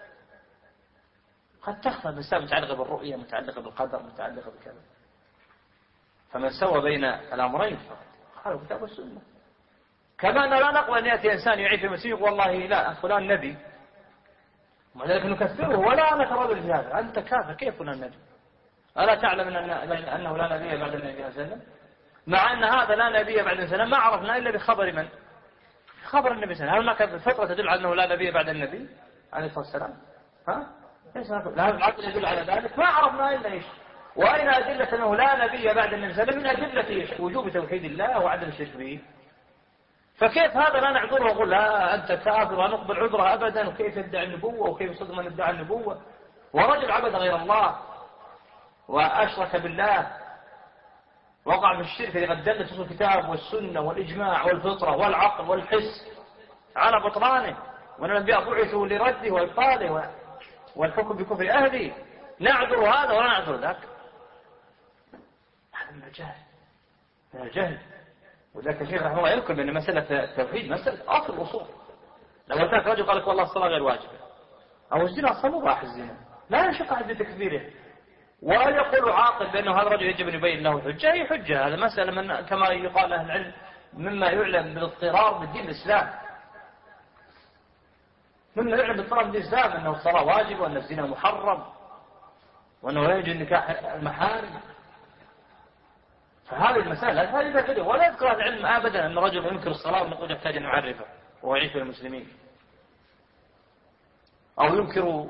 قد تخفى مسائل متعلقة بالرؤية، متعلقة بالقدر، متعلقة بكذا. فمن سوى بين الأمرين قالوا الكتاب والسنة. كما أن لا نقول أن يأتي إنسان يعيش في المسيح والله لا فلان نبي ومع ذلك نكفره ولا نتردد في هذا. أنت كافر، كيف فلان نبي؟ ألا تعلم أنه لا نبي بعد النبي صلى الله عليه وسلم؟ مع أن هذا لا نبي بعد النبي صلى الله عليه وسلم ما عرفنا إلا بخبر من؟ خبر النبي صلى الله عليه وسلم. هل هناك الفطرة تدل على أنه لا نبي بعد النبي عليه الصلاة والسلام؟ لا العقل يدل على ذلك، ما عرفنا إلا إيش؟ وأين أدلة أنه لا نبي بعد النبي صلى الله عليه وسلم؟ من أدلة إيش؟ وجوب توحيد الله وعدم الشرك به. فكيف هذا لا نعذره ونقول لا أنت كافر ونقبل عذره أبدا، وكيف يدعي النبوة وكيف يصدق من ادعى النبوة؟ ورجل عبد غير الله وأشرك بالله وقع في الشرك الذي قد دلت الكتاب والسنة والإجماع والفطرة والعقل والحس على بطلانه، وأن الأنبياء بعثوا لرده وإبطاله والحكم بكفر أهله، نعذر هذا ولا نعذر ذاك. هذا من الجهل، من الجهل. وذلك الشيخ رحمه الله يذكر بأن مسألة التوحيد مسألة أصل الأصول. لو أتاك رجل قال لك والله الصلاة غير واجبة أو الزنا أصلا مباح الزنا، لا يشق أحد بتكفيره، ولا يقول عاقل بأنه هذا الرجل يجب أن يبين له حجة. هي حجة، هذا مسألة من كما يقال أهل العلم مما يعلم بالاضطرار بالدين الإسلام، مما يعلم بالاضطرار بالدين الإسلام أنه الصلاة واجب وأن الزنا محرم وأنه لا يجوز نكاح المحارم. فهذه المسألة هذه ذكره، ولا يذكر أهل العلم أبدا أن رجل ينكر الصلاة ونقول يحتاج أن يعرفه وهو يعيش في المسلمين، أو ينكر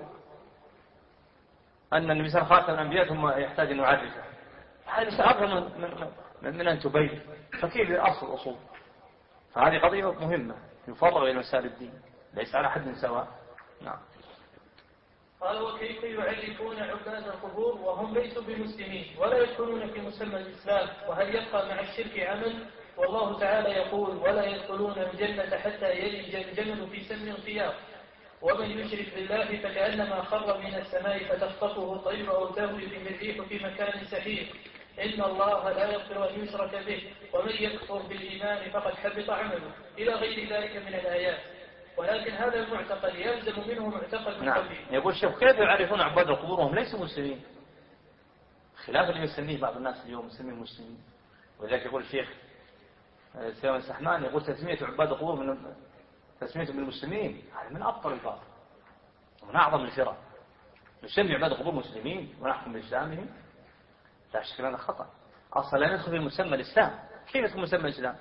أن النبي صلى الله عليه وسلم خاتم الأنبياء ثم يحتاج أن يعرفه. هذه مسألة من أن تبين. فكيف أصل أصول؟ فهذه قضية مهمة يفرغ إلى مسائل الدين، ليس على حد سواء. نعم. قال وكيف يعرفون عباد القبور وهم ليسوا بمسلمين ولا يدخلون في مسمى الإسلام، وهل يبقى مع الشرك عمل؟ والله تعالى يقول ولا يدخلون الجنة حتى يلج الجمل في سم الخياط، ومن يشرك بالله فكأنما خر من السماء فتخطفه الطير أو تهوي به الريح في مكان سحيق، إن الله لا يغفر أن يشرك به ومن يكفر بالإيمان فقد حبط عمله، إلى غير ذلك من الآيات. ولكن هذا المعتقد يلزم منه معتقد نعم. قلبي. يقول الشيخ كيف يعرفون عباد القبور وهم ليسوا مسلمين؟ خلاف اللي يسميه بعض الناس اليوم يسميه مسلمين. ولذلك يقول الشيخ سيما السحمان يقول تسمية عباد القبور من تسمية بالمسلمين هذا من أبطل الباطل ومن أعظم الفرق. نسمي عباد القبور مسلمين ونحكم بإسلامهم، لا شك هذا خطأ. أصلا لا ندخل في مسمى الإسلام. كيف يدخل مسمى الإسلام؟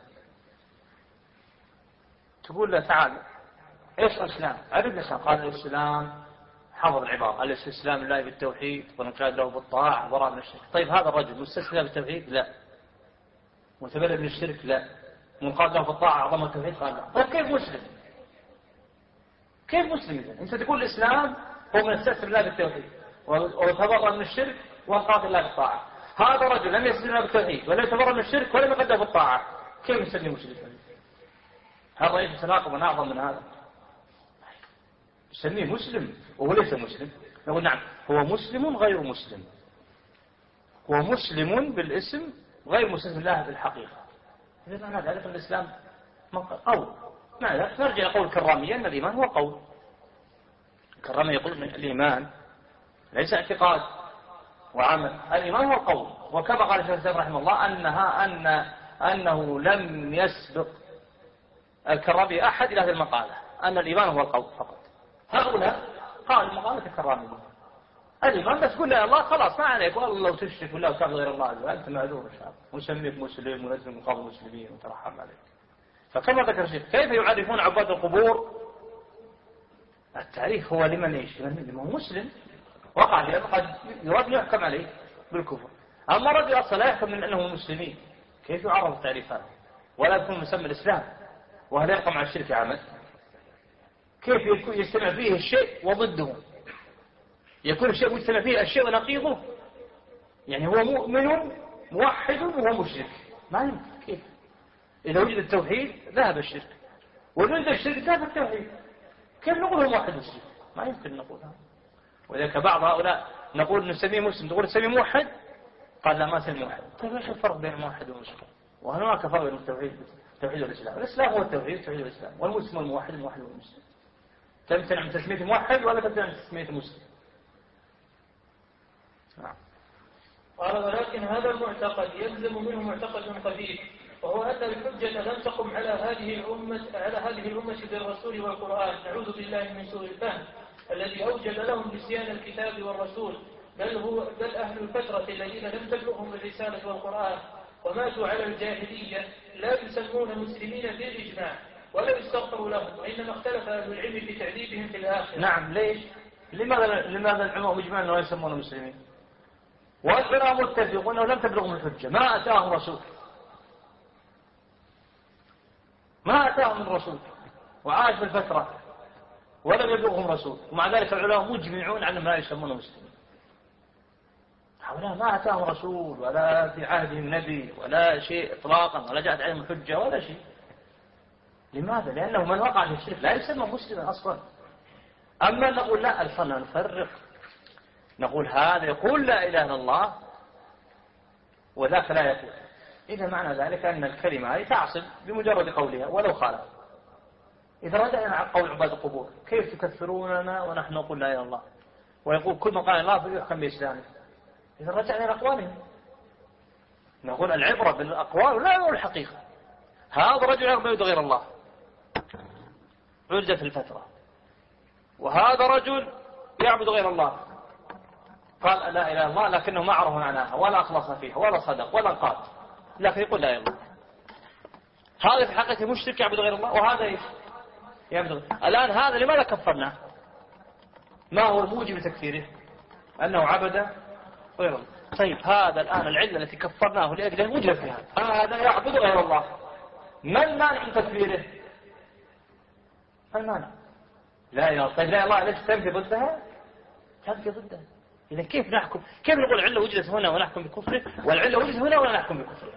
تقول له تعال إيش الإسلام؟ عرف الإسلام. قال الإسلام حفظ العبارة الاستسلام لله بالتوحيد والانقياد له بالطاعة براء من الشرك. طيب هذا الرجل مستسلم بالتوحيد؟ لا. متبرئ من الشرك؟ لا. منقاد له بالطاعة أعظم التوحيد؟ قال لا. طيب كيف مسلم؟ كيف مسلم إذا؟ أنت تقول الإسلام هو من استسلم لله بالتوحيد وتبرأ من الشرك وانقاد الله بالطاعة. هذا رجل لم يستسلم لله بالتوحيد ولا يتبرأ من الشرك ولا ينقاد له بالطاعة، كيف يسمي مسلم؟ هذا ليس تناقض أعظم من هذا. يسميه مسلم وهو ليس مسلم. نقول نعم هو مسلم غير مسلم، هو مسلم بالاسم غير مسلم الله بالحقيقة. إذا معنى ذلك الإسلام قول. معنى ذلك نرجع لقول الكرامية أن الإيمان هو قول. الكرامية يقول أن الإيمان ليس اعتقاد وعمل، الإيمان هو قول. وكما قال الشيخ الإسلام رحمه الله أنه لم يسبق الكرامية أحد إلى هذه المقالة أن الإيمان هو القول فقط. هؤلاء قال مقالة الكرامية الإيمان بس قل لا الله خلاص ما عليك، والله لو تشرك والله وتعبد غير الله أنت معذور إن شاء الله، ونسميك مسلم ونزل مقابل المسلمين وترحم عليك. فكما ذكر الشيخ كيف يعرفون عباد القبور؟ التعريف هو لمن ايش؟ لمن هو مسلم وقع في قد يراد يحكم عليه بالكفر، أما رجل أصلا لا يحكم من أنهم مسلمين، كيف يعرف التعريف هذا ولا يكون مسمى الإسلام وهل يقع مع الشرك عمل؟ كيف يجتمع فيه الشيء وضده؟ يكون الشيء مجتمع فيه الشيء ونقيضه، يعني هو مؤمن موحد وهو مشرك، ما يمكن. كيف إذا وجد التوحيد ذهب الشرك ووجد الشرك ذهب التوحيد، كيف نقول هو موحد ومشرك؟ ما يمكن نقول هذا. وذلك بعض هؤلاء نقول نسميه مسلم تقول نسميه موحد، قال لا ما سمي موحد. طيب ايش الفرق بين الموحد والمشرك؟ وهل هناك فرق بين التوحيد والإسلام؟ الإسلام هو التوحيد والتوحيد والإسلام، والمسلم الموحد والمسلم. تمتنع من تسمية موحد ولا تمتنع من تسمية مسلم؟ قال ولكن هذا المعتقد يلزم منه معتقد خفيف، وهو أن الحجة لم تقم على هذه الأمة بالرسول والقرآن، نعوذ بالله من سوء الفهم الذي أوجد لهم نسيان الكتاب والرسول، بل أهل الفترة الذين لم تبلغهم الرسالة والقرآن وماتوا على الجاهلية لا يسمون مسلمين بالإجماع ولا يستغفر لهم، وإنما اختلف أهل العلم في تعذيبهم في الآخرة. نعم ليش؟ لماذا العلماء مجمعين أنه يسمون مسلمين؟ وأننا متفقون أنه لم تبلغهم الحجة، ما أتاهم رسول، ما أتاهم الرسول وعاش في الفترة ولم يبلغهم رسول، ومع ذلك العلماء مجمعون أنهم لا يسمون مسلمين. هؤلاء ما أتاهم رسول ولا في عهدهم نبي ولا شيء إطلاقا ولا جاءت عليهم حجة ولا شيء. لماذا؟ لأنه من وقع في الشرك لا يسمى مسلما أصلا. أما نقول لا الفرق نفرق، نقول هذا يقول لا إله إلا الله وذاك لا يقول، إذا معنى ذلك أن الكلمة هذه تعصب بمجرد قولها ولو خالف. إذا رجعنا على قول عباد القبور كيف تكفروننا ونحن نقول لا إله إلا الله، ويقول كل من قال الله فليحكم بإسلامه. إذا رجعنا إلى أقوالهم نقول العبرة بالأقوال ولا نقول الحقيقة. هذا رجل يعبد غير الله عزة الفترة، وهذا رجل يعبد غير الله قال لا إله إلا الله لكنه ما عرف معناها ولا أخلص فيها ولا صدق ولا قال، لكن يقول لا إله إلا الله. هذا في حقيقة مشرك يعبد غير الله، وهذا إيش يعبد. الآن هذا لماذا كفرناه؟ ما هو الموجب لتكفيره؟ أنه عبد غير الله. طيب هذا الآن العلة التي كفرناه لأجله وجد فيها هذا يعبد غير الله، ما المانع من تكفيره؟ ما المانع؟ لا إله. طيب لا الله ليش تنفي ضدها؟ تنفي ضدها. إذا كيف نحكم؟ كيف نقول العلة وجدت هنا ونحكم بكفره، والعلة وجدت هنا ولا نحكم بكفره؟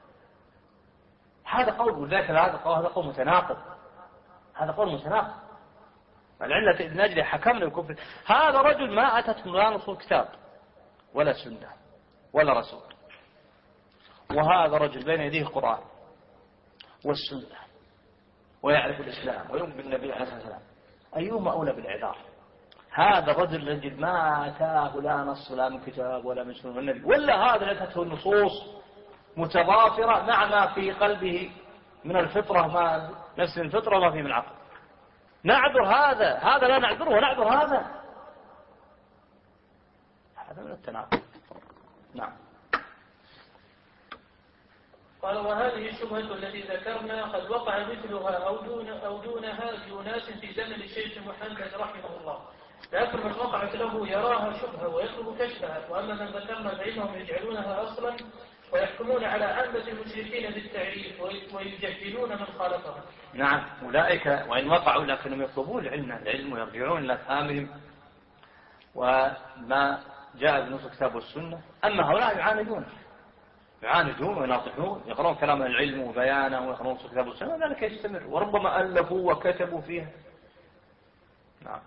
هذا قول، وذاك هذا قول متناقض. هذا قول متناقض. العلة من أجل حكمنا بكفره. هذا رجل ما أتته لا نصوص كتاب ولا سنة ولا رسول، وهذا رجل بين يديه القرآن والسنة ويعرف الإسلام ويؤمن بالنبي عليه الصلاة والسلام، أيهما أولى بالإعذار؟ هذا الرجل الذي ما أتاه لا نص لا من كتاب ولا من سنة النبي، ولا هذا أتته النصوص متضافرة مع ما في قلبه من الفطرة، ما نفس الفطرة ما فيه من العقل. نعذر هذا لا نعذره ونعذر هذا من التناقض. نعم. قال وهذه الشبهة التي ذكرنا قد وقع مثلها أو دونها لأناس في زمن الشيخ محمد رحمه الله، لكن من وقعت له يراها شبهة ويطلب كشفها، وأما من ذكرنا فإنهم يجعلونها أصلا ويحكمون على عامة المشركين بالتعريف ويجهلون من خالفهم. نعم، أولئك وإن وقعوا لكنهم يطلبون العلم ويرجعون إلى أفهامهم وما جاء بنص الكتاب والسنة. أما هؤلاء يعاندون ويناطحون، يقرون كلام العلم وبيانه ويقرون نص الكتاب والسنة، ذلك يستمر وربما ألفوا وكتبوا فيها. نعم.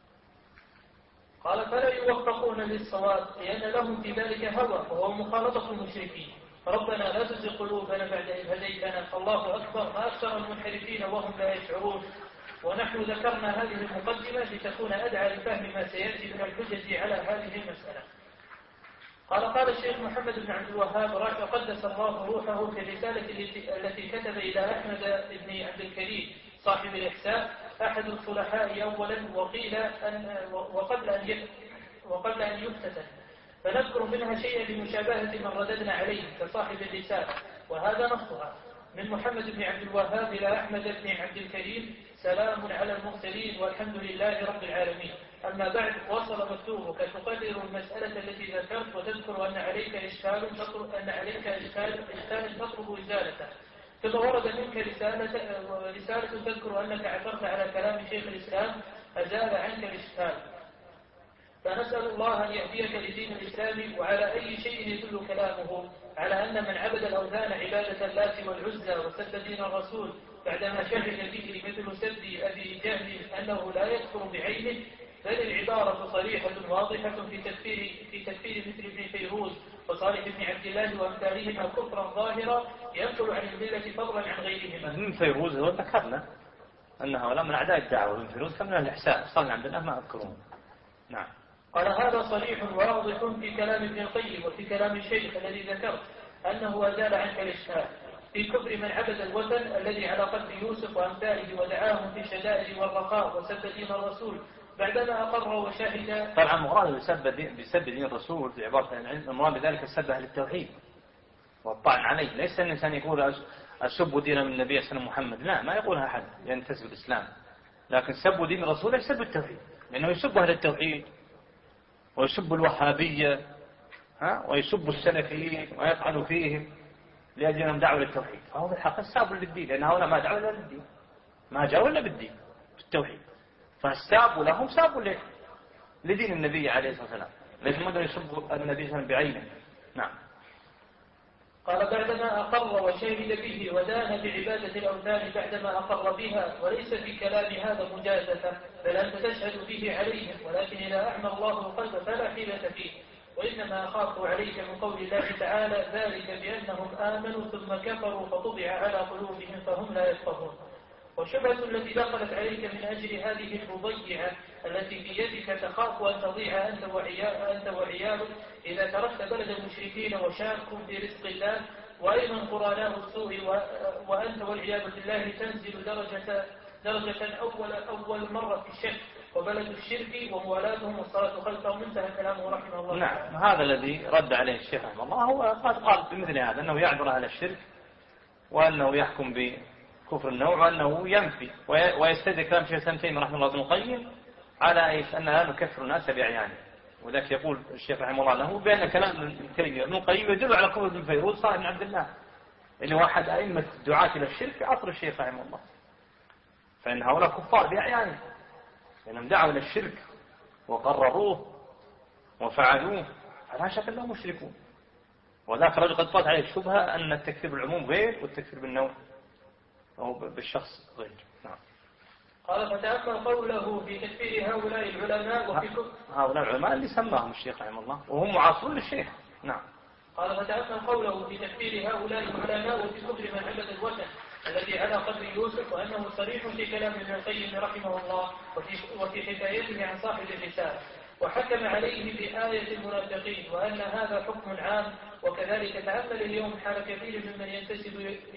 قال فلا يوفقون للصواب لأن لهم في ذلك هوى وهو مخالطة المشركين. ربنا لا تزغ قلوبنا بعد إذ هديتنا، الله أكبر، ما أكثر المنحرفين وهم لا يشعرون. ونحن ذكرنا هذه المقدمة لتكون أدعى لفهم ما سيأتي من الحجج على هذه المسألة. قال الشيخ محمد بن عبد الوهاب قدس الله روحه في الرسالة التي كتب إلى أحمد بن عبد الكريم صاحب الإحساء أحد الصلحاء أولا، وقبل أن يفتتن، فنذكر منها شيئا لمشابهة من رددنا عليه كصاحب الرسالة، وهذا نصها من محمد بن عبد الوهاب إلى أحمد بن عبد الكريم: سلام على المرسلين والحمد لله رب العالمين. أما بعد، وصل مكتوبك تقرر المسألة التي ذكرت وتذكر أن عليك إشكال تطلب إزالته، ثم ورد منك رسالة تذكر أنك عثرت على كلام شيخ الإسلام أزال عنك الإشكال، فنسأل الله أن يهديك لدين الإسلام وعلى أي شيء يدل كلامه على أن من عبد الأوثان عبادة اللات والعزى وسب دين الرسول بعدما شهد به مثل سب أبي جهل أنه لا يكفر بعينه، بل العبارة صريحة واضحة في تكفير مثل ابن فيروز وصالح بن عبد الله وأمثالهما كفرا ظاهرا ينقل عن الملة فضلا عن غيرهما. ابن فيروز هو ذكرنا أن هؤلاء من أعداء الدعوة، ابن فيروز كان من الإحسان صلى عبد الله ما أذكرون. نعم. قال هذا صريح واضح في كلام ابن القيم وفي كلام الشيخ الذي ذكرت أنه أزال عنك الإشكال في كفر من عبد الوثن الذي على قلب يوسف وأمثاله ودعاهم في الشدائد والرخاء وسب دين الرسول بعدما أقر وشهد. طبعا مراد بسب دين الرسول في عبارة العلم المراد بذلك السب أهل التوحيد والطعن عليه، ليس الإنسان يقول أسب دين من النبي صلى الله عليه وسلم محمد، لا، ما يقولها أحد ينتسب الإسلام، لكن سب دين الرسول يسب التوحيد، لأنه يسب أهل التوحيد ويسب الوهابية ويسب السلفيين ويطعن فيهم لأجل أنهم دعوا للتوحيد، فهو بالحق الساب للدين، لأن هؤلاء ما دعوا إلا للدين، ما جاءوا إلا بالدين بالتوحيد، فالساب لهم ساب لدين النبي عليه الصلاة والسلام. ليس مدى يسب النبي صلى الله عليه وسلم بعينه. نعم. قال بعدما أقر وشهد به ودان بعبادة الأوثان بعدما أقر بها، وليس في كلام هذا مجازفة، بل أنت تشهد به عليهم، ولكن إذا أعمى الله القلب فلا حيلة فيه. وإنما أخاف عليك من قول الله تعالى ذلك بأنهم آمنوا ثم كفروا فطبع على قلوبهم فهم لا يفقهون. والشبهة التي دخلت عليك من أجل هذه المضيعة التي في يدك تخاف أن تضيع أنت وعيالك إذا تركت بلد المشركين وشاركوا في رزق الله، وأيضا قراناه السوء وأنت والعياذ بالله تنزل درجة أول مرة في الشرك وبلد الشرك وموالاتهم والصلاة خلفهم. انتهى كلامه رحمه الله. نعم، هذا الذي رد عليه الشيخ رحمه الله. هو قد قال بمثل هذا أنه يعذر أهل الشرك وأنه يحكم بكفر النوع وأنه ينفي ويستدرك كلام شيخ الإسلام تيمية رحمه الله ابن القيم على أيش أن لا نكفر الناس بأعيانه. وذلك يقول الشيخ رحمه الله له بأن كلام ابن القيم يدل على كفر ابن فيروز صالح بن عبد الله اللي هو أحد أئمة الدعاة إلى الشرك في عصر الشيخ رحمه الله. فإن هؤلاء كفار بأعيانه لأنهم دعوا إلى الشرك وقرروه وفعلوه، فلا شك أنهم مشركون. وذاك الرجل قد طلعت عليه الشبهة أن التكفير بالعموم غير والتكفير بالنوع أو بالشخص غير. نعم. قال فتأمل قوله في تكفير هؤلاء العلماء وفي هؤلاء العلماء اللي سماهم الشيخ رحمه الله وهم معاصرون للشيخ. نعم. قال فتأمل قوله في تكفير هؤلاء العلماء وفي كفر من عبد الوثن الذي على قدر يوسف، وأنه صريح في كلام ابن القيم رحمه الله وفي حكايته عن صاحب الرسالة، وحكم عليه بآية المنافقين وأن هذا حكم عام. وكذلك تأمل اليوم حال كثير ممن ينتسب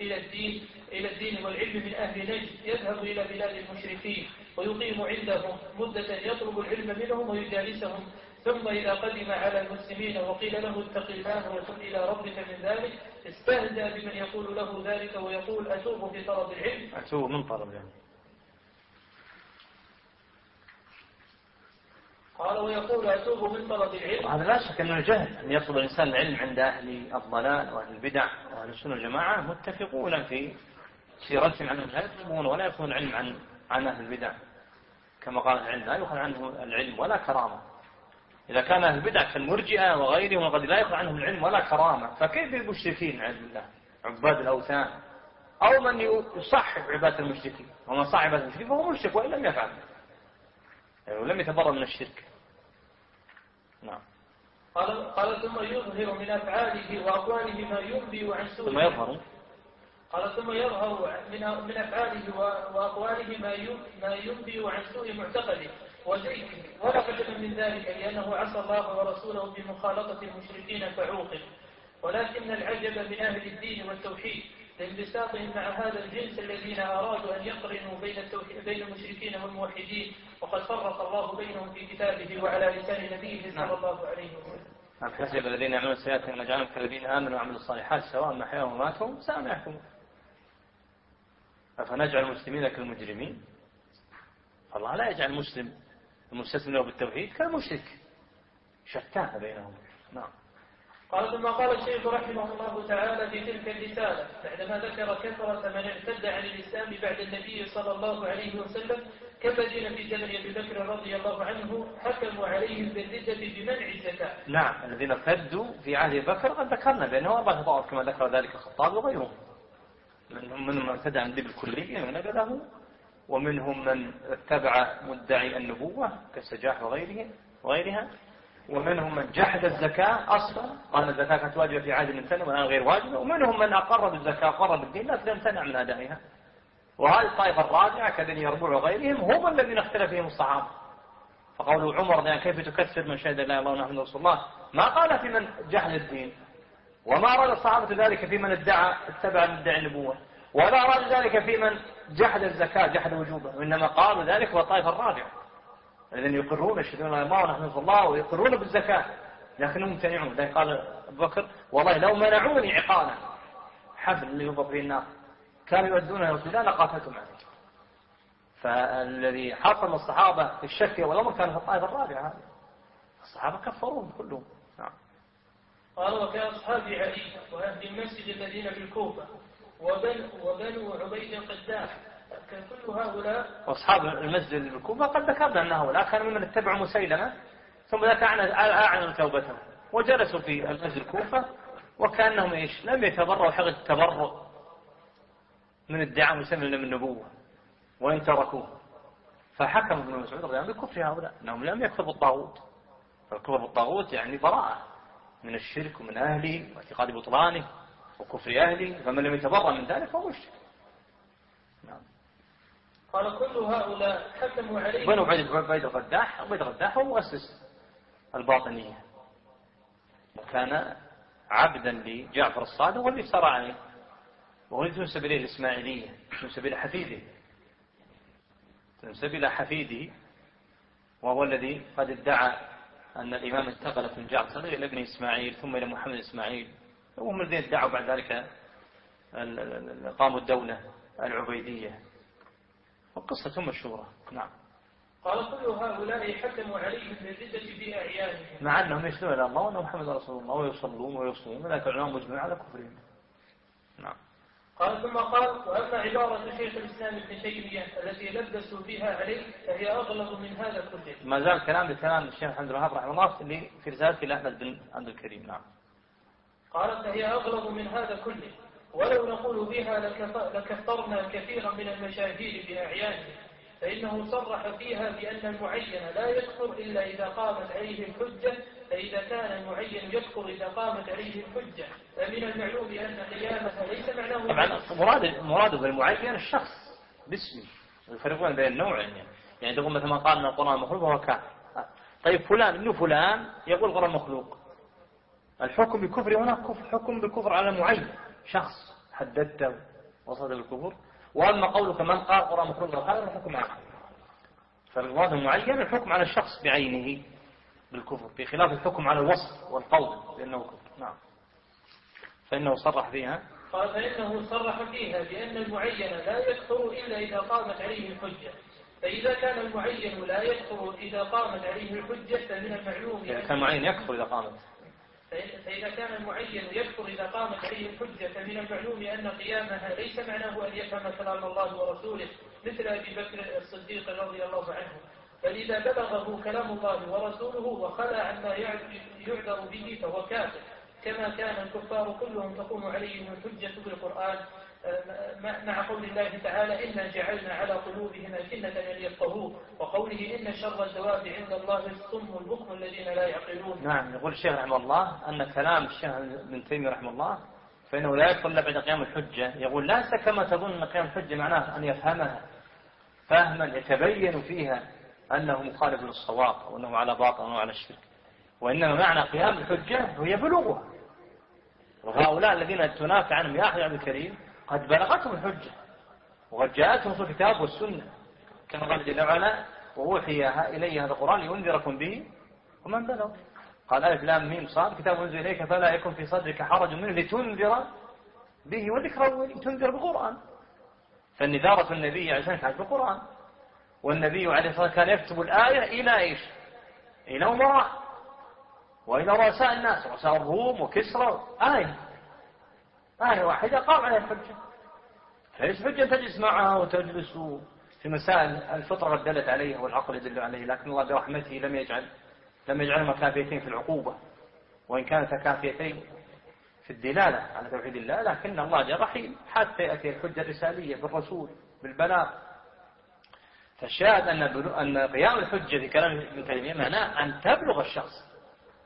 إلى الدين والعلم من أهل نجد يذهب إلى بلاد المشركين ويقيم عندهم مدة يطلب العلم منهم ويجالسهم، ثم إذا قدم على المسلمين وقيل له اتق الله وتب إلى ربك من ذلك استهزأ بمن يقول له ذلك ويقول أتوب في طلب العلم. أتوب من طلب العلم. قال ويقول أتوب من طلب العلم. هذا لا شك أنه جهل أن يطلب الإنسان العلم عند أهل الضلال وأهل البدع وأهل السنة والجماعة متفقون في سيرتهم عنهم لا يطلبون ولا يأخذون العلم عن أهل البدع، كما قال العلم لا يأخذ عنه العلم ولا كرامة. إذا كان أهل البدع كالمرجئة وغيرهم قد لا يأخذ عنهم العلم ولا كرامة، فكيف بالمشركين عز بالله عباد الأوثان أو من يصحب عبادة المشركين؟ ومن صحب عبادة المشركين فهو مشرك وإن لم يفعل يعني ولم يتبرأ من الشرك. نعم. قال ثم يظهر من أفعاله وأقواله ما ينبي عن سوء. ثم يظهر. قال ثم يظهر من أفعاله وأقواله ما ينبي عن سوء معتقده وشركه، ولا بد من ذلك لأنه عصى الله ورسوله بمخالطة المشركين فعوقب. ولكن العجب من أهل الدين والتوحيد لانبساطهم مع هذا الجنس الذين أرادوا أن يقرنوا بين المشركين والموحدين، وقد فرق الله بينهم في كتابه وعلى لسان نبيه صلى الله عليه وسلم. أم حسب الذين يعملون السيئات أن نجعلهم كالذين آمنوا وعملوا الصالحات سواء محياهم وماتهم ساء ما يحكمون. أفنجعل المسلمين كالمجرمين؟ الله لا يجعل المسلم المستسلم له بالتوحيد كالمشرك، شتان بينهم. نعم. قال ثم قال الشيخ رحمه الله تعالى في تلك الرسالة بعدما ذكر كثرة من ارتد عن الإسلام بعد النبي صلى الله عليه وسلم كالذين في زمن أبي بكر رضي الله عنه حكموا عليهم بالردة بمنع الزكاة. نعم، الذين ارتدوا في عهد بكر قد ذكرنا بأنه 4 طوائف كما ذكر ذلك الخطاب وغيرهم. منهم من ارتدى عن الدين بالكلية ونقله، ومنهم من اتبع مدعي النبوة كالسجاح وغيرها، ومنهم من جحد الزكاة أصلا قال الزكاة كانت واجبة في عهد من سنة والآن غير واجبة، ومنهم من أقر بالزكاة أقر بالدين لا تمتنع من أدائها. وهذه الطائفة الراجعة كذلك يربوع وغيرهم هم الذين اختلف فيهم الصحابة. فقولوا عمر كيف تكثر من شهد لا إله إلا الله محمد رسول الله ما قال في من جحد الدين، وما أراد الصحابة ذلك في من اتبع مدعي النبوة، ولا أراد ذلك في من جحد الزكاة جحد وجوبه، وإنما قالوا ذلك هو الطائفة الراجعة الذين يقرون يشهدون لا إله إلا الله ونحن رسول الله ويقرون بالزكاة لكنهم ممتنعون. لذلك قال أبو بكر والله لو منعوني عقالا حفل اللي يوضع به النار كانوا يؤدونه رسول الله لقاتلتم عليه. فالذي حصل الصحابة في الشك والأمر كان في الطائفة الرابعة هذه، الصحابة كفرون كلهم. نعم. قال وكأصحاب علي وأهل المسجد الذين بالكوفة وبنو عبيد القداح كل هؤلاء. وأصحاب المسجد بالكوفة قد ذكرنا أن هؤلاء كانوا ممن اتبعوا مسيلمة ثم ذاك أعلنوا توبتهم وجلسوا في المسجد الكوفة وكأنهم إيش لم يتبرؤوا حقيقة التبرؤ من ادعاء مسلم من النبوة وإن تركوه. فحكم ابن مسعود رضي الله عنه بكفر هؤلاء أنهم لم يكفروا بالطاغوت. فالكفر بالطاغوت يعني براءة من الشرك ومن أهله واعتقاد بطلانه وكفر أهله، فمن لم يتبرأ من ذلك فهو مشرك. نعم. قال كل هؤلاء حكموا عليه. بنو عبيد القداح هو مؤسس الباطنية وكان عبدا لجعفر الصادق والذي افترى عليه، وهو تنسب إليه الإسماعيلية، تنسب إلى حفيده، وهو الذي قد ادعى أن الإمام انتقل من جعفر إلى ابن إسماعيل ثم إلى محمد إسماعيل، وهم الذين ادعوا بعد ذلك قاموا الدولة العبيدية، وقصة مشهورة. نعم. قال كل هؤلاء حكموا عليهم بالردة في أعيانهم مع أنهم يشهدون إلى الله وأن محمد رسول الله ويصلون ويصومون، ولكن العلماء مجمعون على كفرهم. نعم. قال ثم قال وأما عبارة شيخ الإسلام ابن تيمية التي لبسوا بها عليه فهي أغلظ من هذا كله. ما زال كلام بكلام الشيخ محمد بن وهاب رحمه الله اللي في رسالته إلى أحمد بن عبد الكريم. نعم. قال فهي أغلظ من هذا كله، ولو نقول بها لكفرنا كثيرا من المشاهير بأعيانهم، فإنه صرح فيها بأن المعين لا يكفر إلا إذا قامت عليه الحجة، فإذا كان المعين يكفر إذا قامت عليه الحجة فمن المعلوم أن قيامه ليس معناه. طبعا مراده بالمعين الشخص باسمه، يفرقون بين النوعين، يعني تقول مثلا قال أن القرآن مخلوق وهو كافر. طيب فلان ابن فلان يقول القرآن مخلوق، الحكم بالكفر هنا حكم بالكفر على معين شخص حددته وصل بالكفر، وأما قولك من قال القرآن مخلوق هذا الحكم عنه، فالمراد المعين الحكم على الشخص بعينه بالكفر، بخلاف الحكم على الوصف والقول بأنه كفر. نعم. فإنه صرح فيها. قال فإنه صرح فيها بأن المعين لا يكفر إلا إذا قامت عليه الحجة، فإذا كان المعين لا يكفر إذا قامت عليه الحجة فمن المعلوم إذا كان المعين يكفر إذا قامت. فإذا كان المعين يكفر إذا قامت عليه الحجة فمن المعلوم أن قيامها ليس معناه أن يفهم كلام الله ورسوله مثل أبي بكر الصديق رضي الله عنه، بل إذا بلغه كلام الله ورسوله وخلى عما يعذر به فهو كافر، كما كان الكفار كلهم تقوم عليهم الحجة بالقرآن مع قول الله تعالى إنا جعلنا على قلوبهم أكنة أن يفقهوه، وقوله إن شر الدواب عند الله الصم البكم الذين لا يعقلون. نعم. يقول الشيخ رحمه الله أن كلام الشيخ ابن تيمية رحمه الله فإنه لا يكفر إلا بعد قيام الحجة. يقول ليس كما تظن أن قيام الحجة معناه أن يفهمها فهما يتبين فيها أنه مخالف للصواب أو أنه على باطل أو على الشرك، وإنما معنى قيام الحجة هي بلوغها. وهؤلاء الذين تنافع عنهم يا أحمد عبد الكريم قد بلغتهم الحجة وقد جاءتهم في الكتاب والسنة، كما قال جل وعلا ووحي إلي هذا القرآن لينذركم به ومن بلغ. قال ألف لام ميم صاد كتاب أنزل إليك فلا يكن في صدرك حرج منه لتنذر به وذكر تنذر بالقرآن. فالنذارة النبي عليه الصلاة والسلام بالقرآن، والنبي عليه الصلاة والسلام كان يكتب الآية إلى إيش؟ إلى أمراء وإلى رؤساء الناس، رؤساء الروم وكسرى، آية واحدة قام عليها الحجة. فليس حجة تجلس معها وتجلس في مسائل الفطرة دلت عليها والعقل يدل عليه، لكن الله برحمته لم يجعلهما كافيتين في العقوبة، وإن كانتا كافيتين في الدلالة على توحيد الله، لكن الله جل رحيم حتى يأتي الحجة الرسالية بالرسول بالبلاغ. فالشاهد أن قيام الحجة في كلام ابن تيمية معناه أن تبلغ الشخص،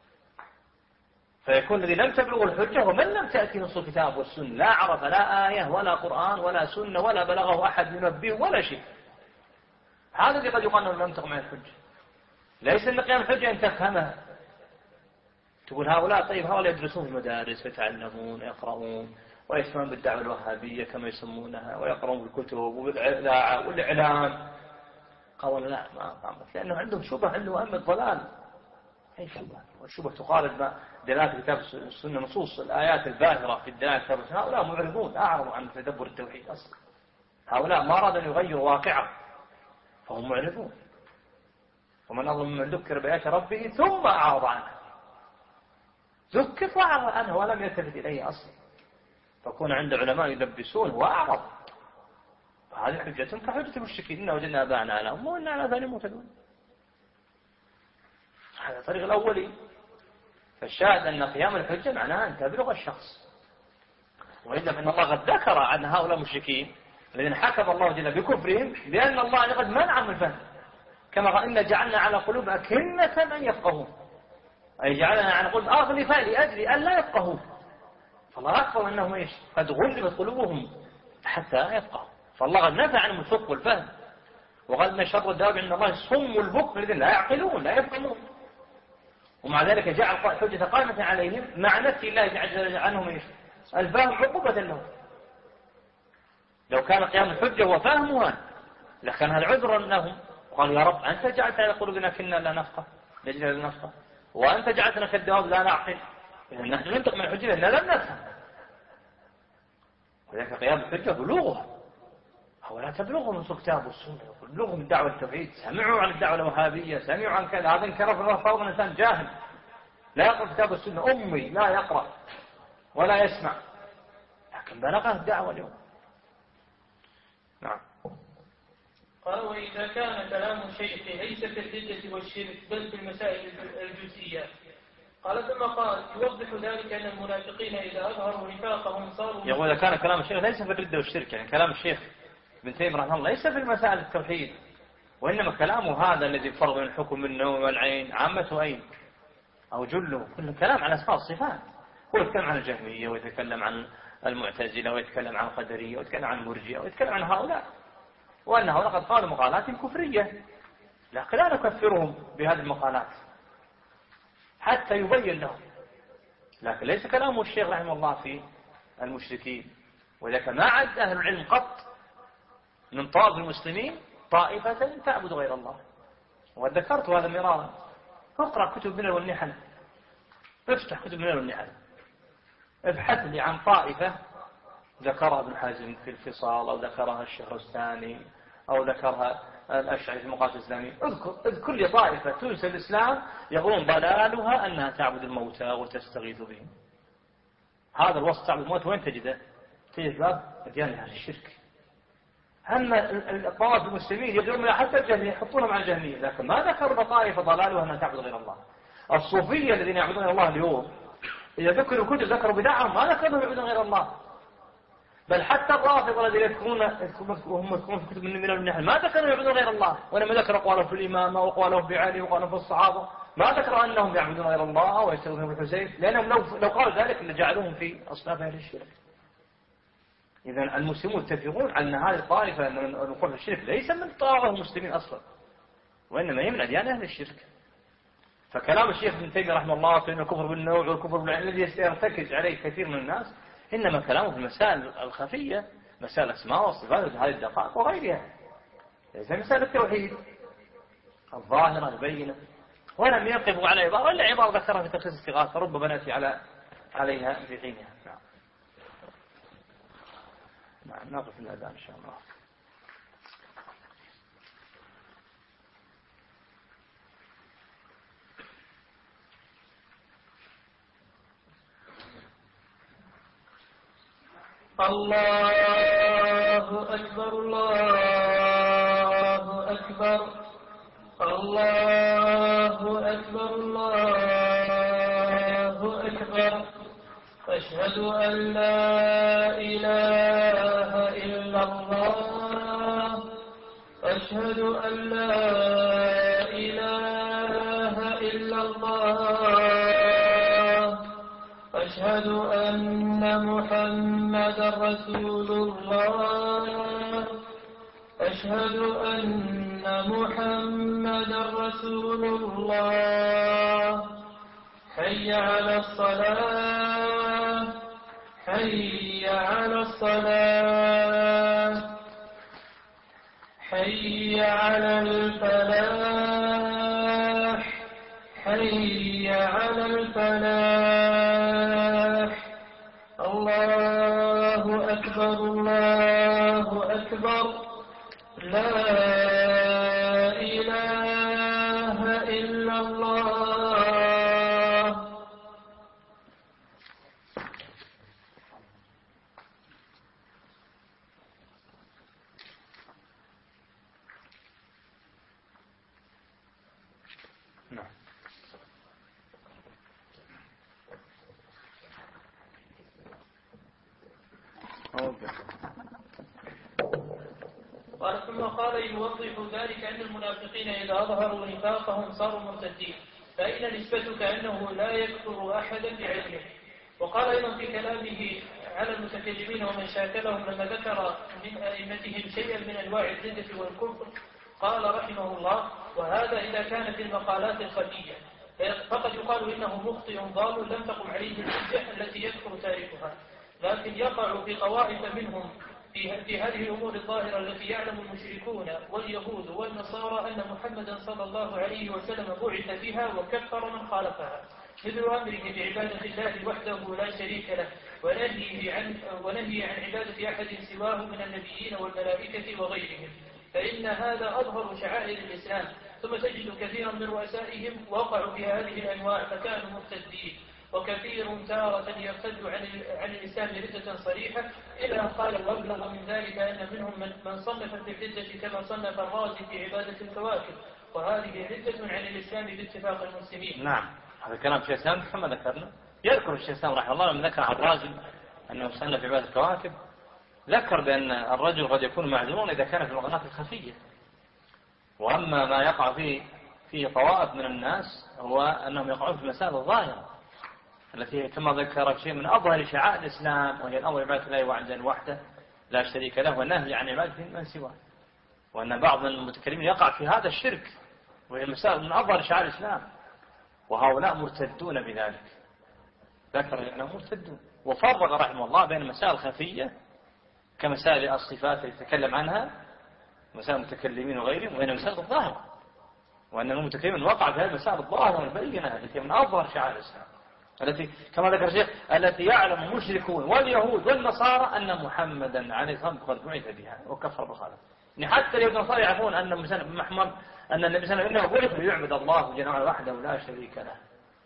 فيكون الذي لم تبلغ الحجة ومن لم تأتي نص الكتاب والسنة، لا عرف لا آية ولا قرآن ولا سنة ولا بلغه أحد ينبيه ولا شيء، هذا الذي قد يقال أنه لم تقم الحجة. ليس أن قيام الحجة أن تفهمها، تقول هؤلاء طيب هؤلاء يدرسون في المدارس ويتعلمون يقرؤون ويسمعون بالدعوة الوهابية كما يسمونها ويقرؤون بالكتب وبالإذاعة والإعلام. قالوا لا ما قامت، لأنه عندهم شبه، عنده أمة ضلال. أي شبه؟ والشبه تقارب دلالة الكتاب والسنة، نصوص الآيات الباهرة في الدلالة الكتاب والسنة. هؤلاء معرضون أعرضوا عن تدبر التوحيد أصلا، هؤلاء ما أرادوا أن يغيروا واقعه فهم معرضون. ومن أظلم من ذكر بآيات ربه ثم أعرض عنها، ذكر وأعرض عنه ولم يلتفت إليه أصلا، فكون عند علماء يلبسون وأعرض، فهذه حجة كحجة المشركين إن وجدنا آباءنا على أمة وإنا على ذلك مهتدون. هذا الطريق الأولي. فالشاهد أن قيام الحجة معناه أن تبلغ الشخص. وإلا فإن الله قد ذكر عن هؤلاء المشركين الذين حكم الله جل بكفرهم لأن الله قد منعهم الفهم، كما قال إن جعلنا على قلوب أكنة أن يفقهوا، أي جعلنا على قلوب أغلفة لأجل أن لا يفقهوا. فالله أخبر أنهم إيش؟ قد غلبت قلوبهم حتى يفقهوا. فالله قد نفى عنهم الفقه والفهم، وقال من شر الدواب عند الله الصم البكم الذين لا يعقلون لا يفهمون. ومع ذلك جعل حجة قائمة عليهم مع نفي الله جل عنهم إيش؟ الفهم عقوبة لهم. لو كان قيام الحجة هو فهمها لكان هذا عذرا لهم. قال يا رب أنت جعلت على قلوبنا كنا لا نفقه لجل لا نفقه، وأنت جعلتنا كالدواب لا نعقل. يعني نحن ننطق من الحجة لأننا لم نفهم. ولكن قيام الحجة بلوغها، هو لا تبلغهم من الكتاب والسنة، بلوغهم من دعوة التوحيد. سمعوا عن الدعوة الوهابية، سمعوا عن كذا، هذا انكر في الله فهو إنسان جاهل لا يقرأ كتاب السنة، أمي لا يقرأ ولا يسمع، لكن بلغه الدعوة اليوم. نعم. قال وإذا كان كلام الشيخ ليس في الردة والشرك بل في المسائل الجزئية. قال ثم قال يوضح ذلك أن المنافقين إذا أظهروا نفاقهم صاروا يقول إذا كان كلام الشيخ ليس في الردة والشرك، يعني كلام الشيخ ابن تيمية رحمه الله ليس في المسائل التوحيد، وإنما كلامه هذا الذي فرض من الحكم النوم والعين عامته أين أو جله كل كلام على أسماء الصفات. هو يتكلم عن الجهمية ويتكلم عن المعتزلة ويتكلم عن القدرية ويتكلم عن المرجئة ويتكلم عن هؤلاء، وأن هؤلاء قد قالوا مقالات كفرية، لكن لا نكفرهم بهذه المقالات حتى يبين لهم. لكن ليس كلام الشيخ رحمه الله في المشركين. ولكن ما عد أهل العلم قط من طائف المسلمين طائفة تعبد غير الله. وقد ذكرت هذا مرارا. اقرأ كتب منل والنحل، افتح كتب منل والنحل، ابحث لي عن طائفة ذكرها ابن حزم في الفصال، أو ذكرها الشهرستاني، أو ذكرها الأشعري في المقاصد الإسلامية. اذكر لي طائفة تنسى الإسلام يقولون ضلالها أنها تعبد الموتى وتستغيث بهم. هذا الوصف تعبد الموتى وين تجده؟ تجد باب أديان أهل الشرك. أما الطوائف المسلمين يدعون حتى الجهمية يحطونهم على الجهمية، لكن ما ذكروا طائفة ضلالها أنها تعبد غير الله. الصوفية الذين يعبدون الله اليوم إذا ذكروا كتب ذكروا بدعهم ما ذكروا يعبدون غير الله. بل حتى الرافضة الذين يذكرون هم يذكرون في كتب من النحل ما ذكروا يعبدون غير الله، ولما ذكر أقوالهم في الإمامة وأقوالهم في علي وأقوالهم في الصحابة ما ذكروا أنهم يعبدون غير الله ويستغيثون بالحسين، لأنهم لو قالوا ذلك لجعلوهم في أصناف أهل الشرك. إذا المسلمون يتفقون أن هذه الطائفة من الوقوع في الشرك ليس من طائفة المسلمين أصلا، وإنما هي من أديان أهل الشرك. فكلام الشيخ ابن تيمية رحمه الله في أن الكفر بالنوع والكفر بالعين الذي يرتكز عليه كثير من الناس إنما كلامه في المسائل الخفية، مسائل الأسماء والصفات هذه الدقائق وغيرها، ليس مسائل التوحيد الظاهرة البينة. ولم يقفوا على عبارة إلا عبارة ذكرها في تخصيص استغاثة ربما نأتي عليها في حينها. نعم نقف الأذان إن شاء الله. الله أكبر الله أكبر الله أكبر الله أكبر. أشهد أن لا إله إلا الله أشهد أن لا إله إلا الله أشهد أن محمدا رسول الله أشهد أن محمدا رسول الله. حي على الصلاة حي على الصلاة حي على الفلاح حي على الفلاح. الله أكبر الله أكبر. لا إله إلا الله. نعم. ثم قال يوضح ذلك أن المنافقين إذا أظهروا نفاقهم صاروا مرتدين، فإن نسبتك أنه لا يكفر أحدا بعلمه. وقال أيضا في كلامه على المتكلمين ومن شاكلهم لما ذكر من أئمتهم شيئا من أنواع الردة والكفر قال رحمه الله: وهذا إذا كانت المقالات الخفية فقد يقال إنه مخطئ ضال لم تقم عليه الحجة التي يكفر تاركها، لكن يقع في طوائف منهم في هذه الأمور الظاهرة التي يعلم المشركون واليهود والنصارى أن محمدا صلى الله عليه وسلم بعث بها وكفر من خالفها، مثل أمره بعبادة الله وحده لا شريك له ونهي عن عبادة أحد سواه من النبيين والملائكة وغيرهم، فإن هذا أظهر شعائر الإسلام. ثم تجد كثيرا من رؤسائهم وقعوا في هذه الأنواع فكانوا مرتدين، وكثير تارة يرتد عن الإسلام ردة صريحة، إلى أن قال وابلغ من ذلك أن منهم من صنف في الردة كما صنف الرازي في عبادة الكواكب، وهذه ردة عن الإسلام باتفاق المسلمين. نعم، هذا كلام شيخ الإسلام كما ذكرنا. يذكر الشيخ الإسلام رحمه الله لما ذكر عن الرازي أنه صنف في عبادة الكواكب، ذكر بأن الرجل قد يكون معذورا إذا كانت المغناة الخفية، وأما ما يقع فيه طوائف من الناس هو أنهم يقعون في المسائل الظاهرة التي كما ذكر شيء من أظهر شعائر الإسلام، وهي الأمر عبادة الله وحده لا شريك له، والنهي عن عبادة من سواه، وأن بعض المتكلمين يقع في هذا الشرك، وهي المسائل من أظهر شعائر الإسلام، وهؤلاء مرتدون بذلك. ذكر أنهم مرتدون، وفرق رحمه الله بين المسائل الخفية كمسائل الصفات التي يتكلم عنها مسائل المتكلمين وغيرهم، وبين المسائل الظاهرة، وأن المتكلمين وقع في هذه المسائل الظاهرة والبينة التي من أظهر شعائر الإسلام، التي كما ذكر الشيخ التي يعلم المشركون واليهود والنصارى أن محمدا عليه الصلاة والسلام قد بعث بها وكفر بخالف. يعني حتى اليهود والنصارى يعرفون أن النبي صلى الله عليه وسلم إنه بعث ليعبد الله جل وعلا وحده لا شريك له،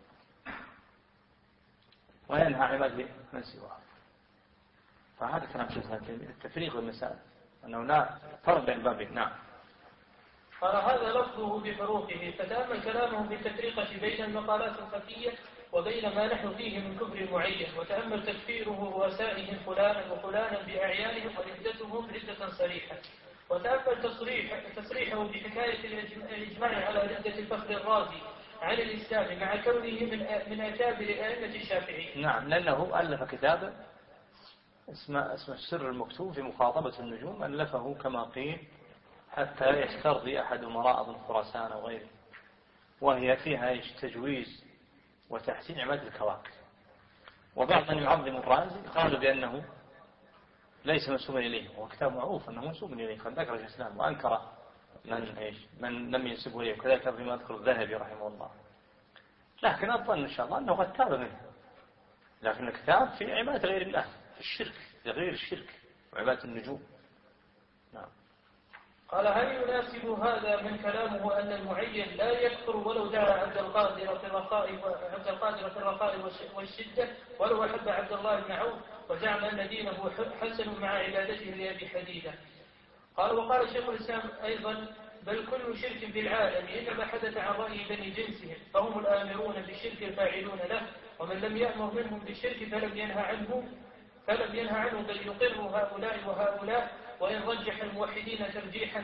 وينهى عباده من سواه. فهذا كلام شيخ التفريق والمسائل أنه لا فرق بين بابين. نعم. قال هذا لفظه بحروفه، فتأمل كلامه في التفريقة بين المقالات الخفية وبين ما نحن فيه من كفر معين، وتأمل تكفيره رؤسائهم فلانا وفلانا بأعيانهم وردتهم ردة صريحة، وتأمل تصريحه بحكاية الإجماع على ردة الفخر الرازي عن الإسلام مع كونه من أكابر أئمة الشافعي. نعم، لأنه ألف كتابا اسمه السر المكتوب في مخاطبة النجوم، ألفه كما قيل حتى يسترضي أحد أمراء بن خراسان وغيره، وهي فيها تجويز وتحسين عبادة الكواكب. وبعض من يعظم الرازي قالوا بأنه ليس منسوبا إليه، وهو كتاب معروف أنه منسوب إليه، قد ذكر الإسلام وأنكر من لم ينسبه إليه، وكذلك فيما يذكر الذهبي رحمه الله. لكن أظن إن شاء الله أنه قد تاب منه، لكن الكتاب في عبادة غير الله، في الشرك، في غير الشرك وعبادة النجوم. نعم. قال هل يناسب هذا من كلامه أن المعين لا يكفر ولو دعا عبد القادر في الرخاء والشدة ولو أحب عبد الله بن عوف وزعم أن دينه حسن مع عبادته لأبي حديدة؟ قال وقال شيخ الإسلام أيضا بل كل شرك في العالم إنما حدث عن رأي بني جنسهم، فهم الآمرون بالشرك الفاعلون له، ومن لم يأمر منهم بالشرك فلم ينهى عنه بل يقر هؤلاء وهؤلاء، وإن رجح الموحدين ترجيحا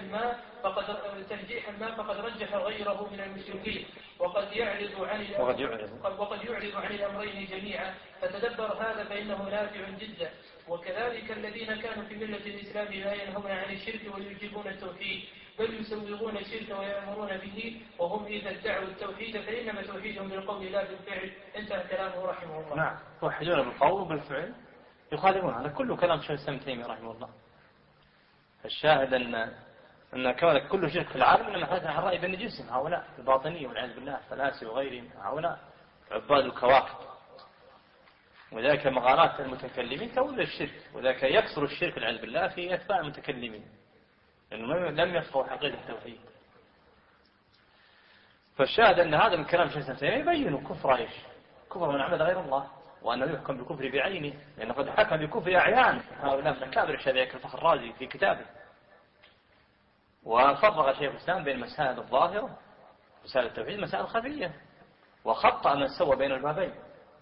ما فقد رجح غيره من المشركين، وقد يعرض عن الأمرين جميعا، فتدبر هذا فإنه نافع جدا. وكذلك الذين كانوا في ملة الإسلام لا ينهون عن الشرك ويجيبون التوحيد، بل يسوغون الشرك ويأمرون به، وهم إذا ادعوا التوحيد فإنما توحيدهم بالقول لا بالفعل. انتهى كلامه رحمه الله. نعم، توحدون بالقول وبالفعل يخالفون. هذا كله كلام شيخ الإسلام ابن تيمية رحمه الله. الشاهد أن كونك كل شرك في العالم إنما حدث عن رأي بني جنسهم، هؤلاء الباطنية والعياذ بالله الفلاسفة وغيرهم، هؤلاء عباد الكواكب. وذلك مغالات المتكلمين تولى الشرك، وذلك يكثر الشرك والعياذ بالله في أتباع المتكلمين، لأنه لم يفقهوا حقيقة التوحيد. فالشاهد أن هذا من كلام شيخ الإسلام ابن تيمية يبين كفر كفر من عبد غير الله، وأنه يحكم بالكفر بعينه، لأنه قد حكم بالكفر أعيان هؤلاء من أكابر الشافعية كالفخر الرازي في كتابه. وفرق شيخ الإسلام بين مسائل الظاهرة مسائل التوحيد مسائل خفية، وخطأ من سوى بين البابين.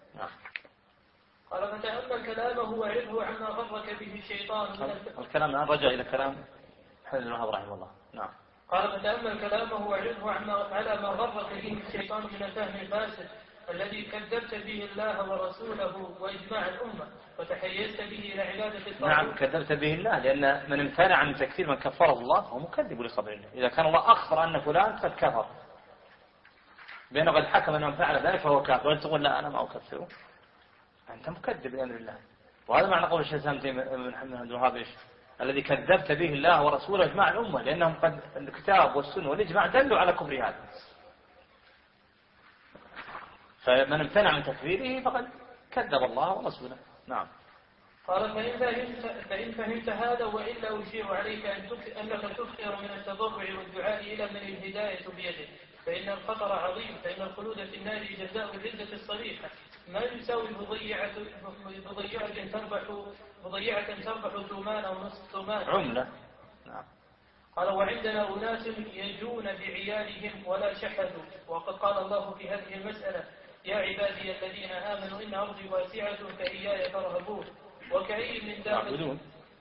قال فتأمل كلامه وعرفه عما فرق به الشيطان. الكلام الآن رجع إلى كلام محمد بن وهب رحمه الله. نعم. قال فتأمل كلامه وعرضه على ما غرك به الشيطان من الفهم الفاسد الذي كذبت به الله ورسوله وإجماع الأمة وتحيزت به إلى عبادة الطاغوت. نعم كذبت به الله، لأن من امتنع عن تكفير من كفره الله هو مكذب لخبر الله. إذا كان الله أخبر أن فلان قد كفر بأنه قد حكم أنه فعل ذلك فهو كافر، ولا تقول لا أنا ما أكفره، أنت مكذب بأمر الله. وهذا معنى قول الشيخ محمد بن وهب الذي كذبت به الله ورسوله إجماع الأمة، لأنهم قد الكتاب والسنة والإجماع دلوا على كفر هذا. فمن امتنع من تكفيره فقد كذب الله ورسوله. نعم. قال فإن فهمت هذا وإلا أشير عليك أنك تكثر من التضرع والدعاء إلى من الهداية بيده، فإن الخطر عظيم، فإن الخلود في النار جزاء الردة الصريحة ما يساوي بضيعة تربح ثومان أو نصف ثومان عملة. نعم. قال وعندنا أناس يجون بعيالهم ولا شحذوا، وقد قال الله في هذه المسألة يا عبادي الذين آمنوا إن أرضي واسعة فإياي فارهبون، وكأي من دابة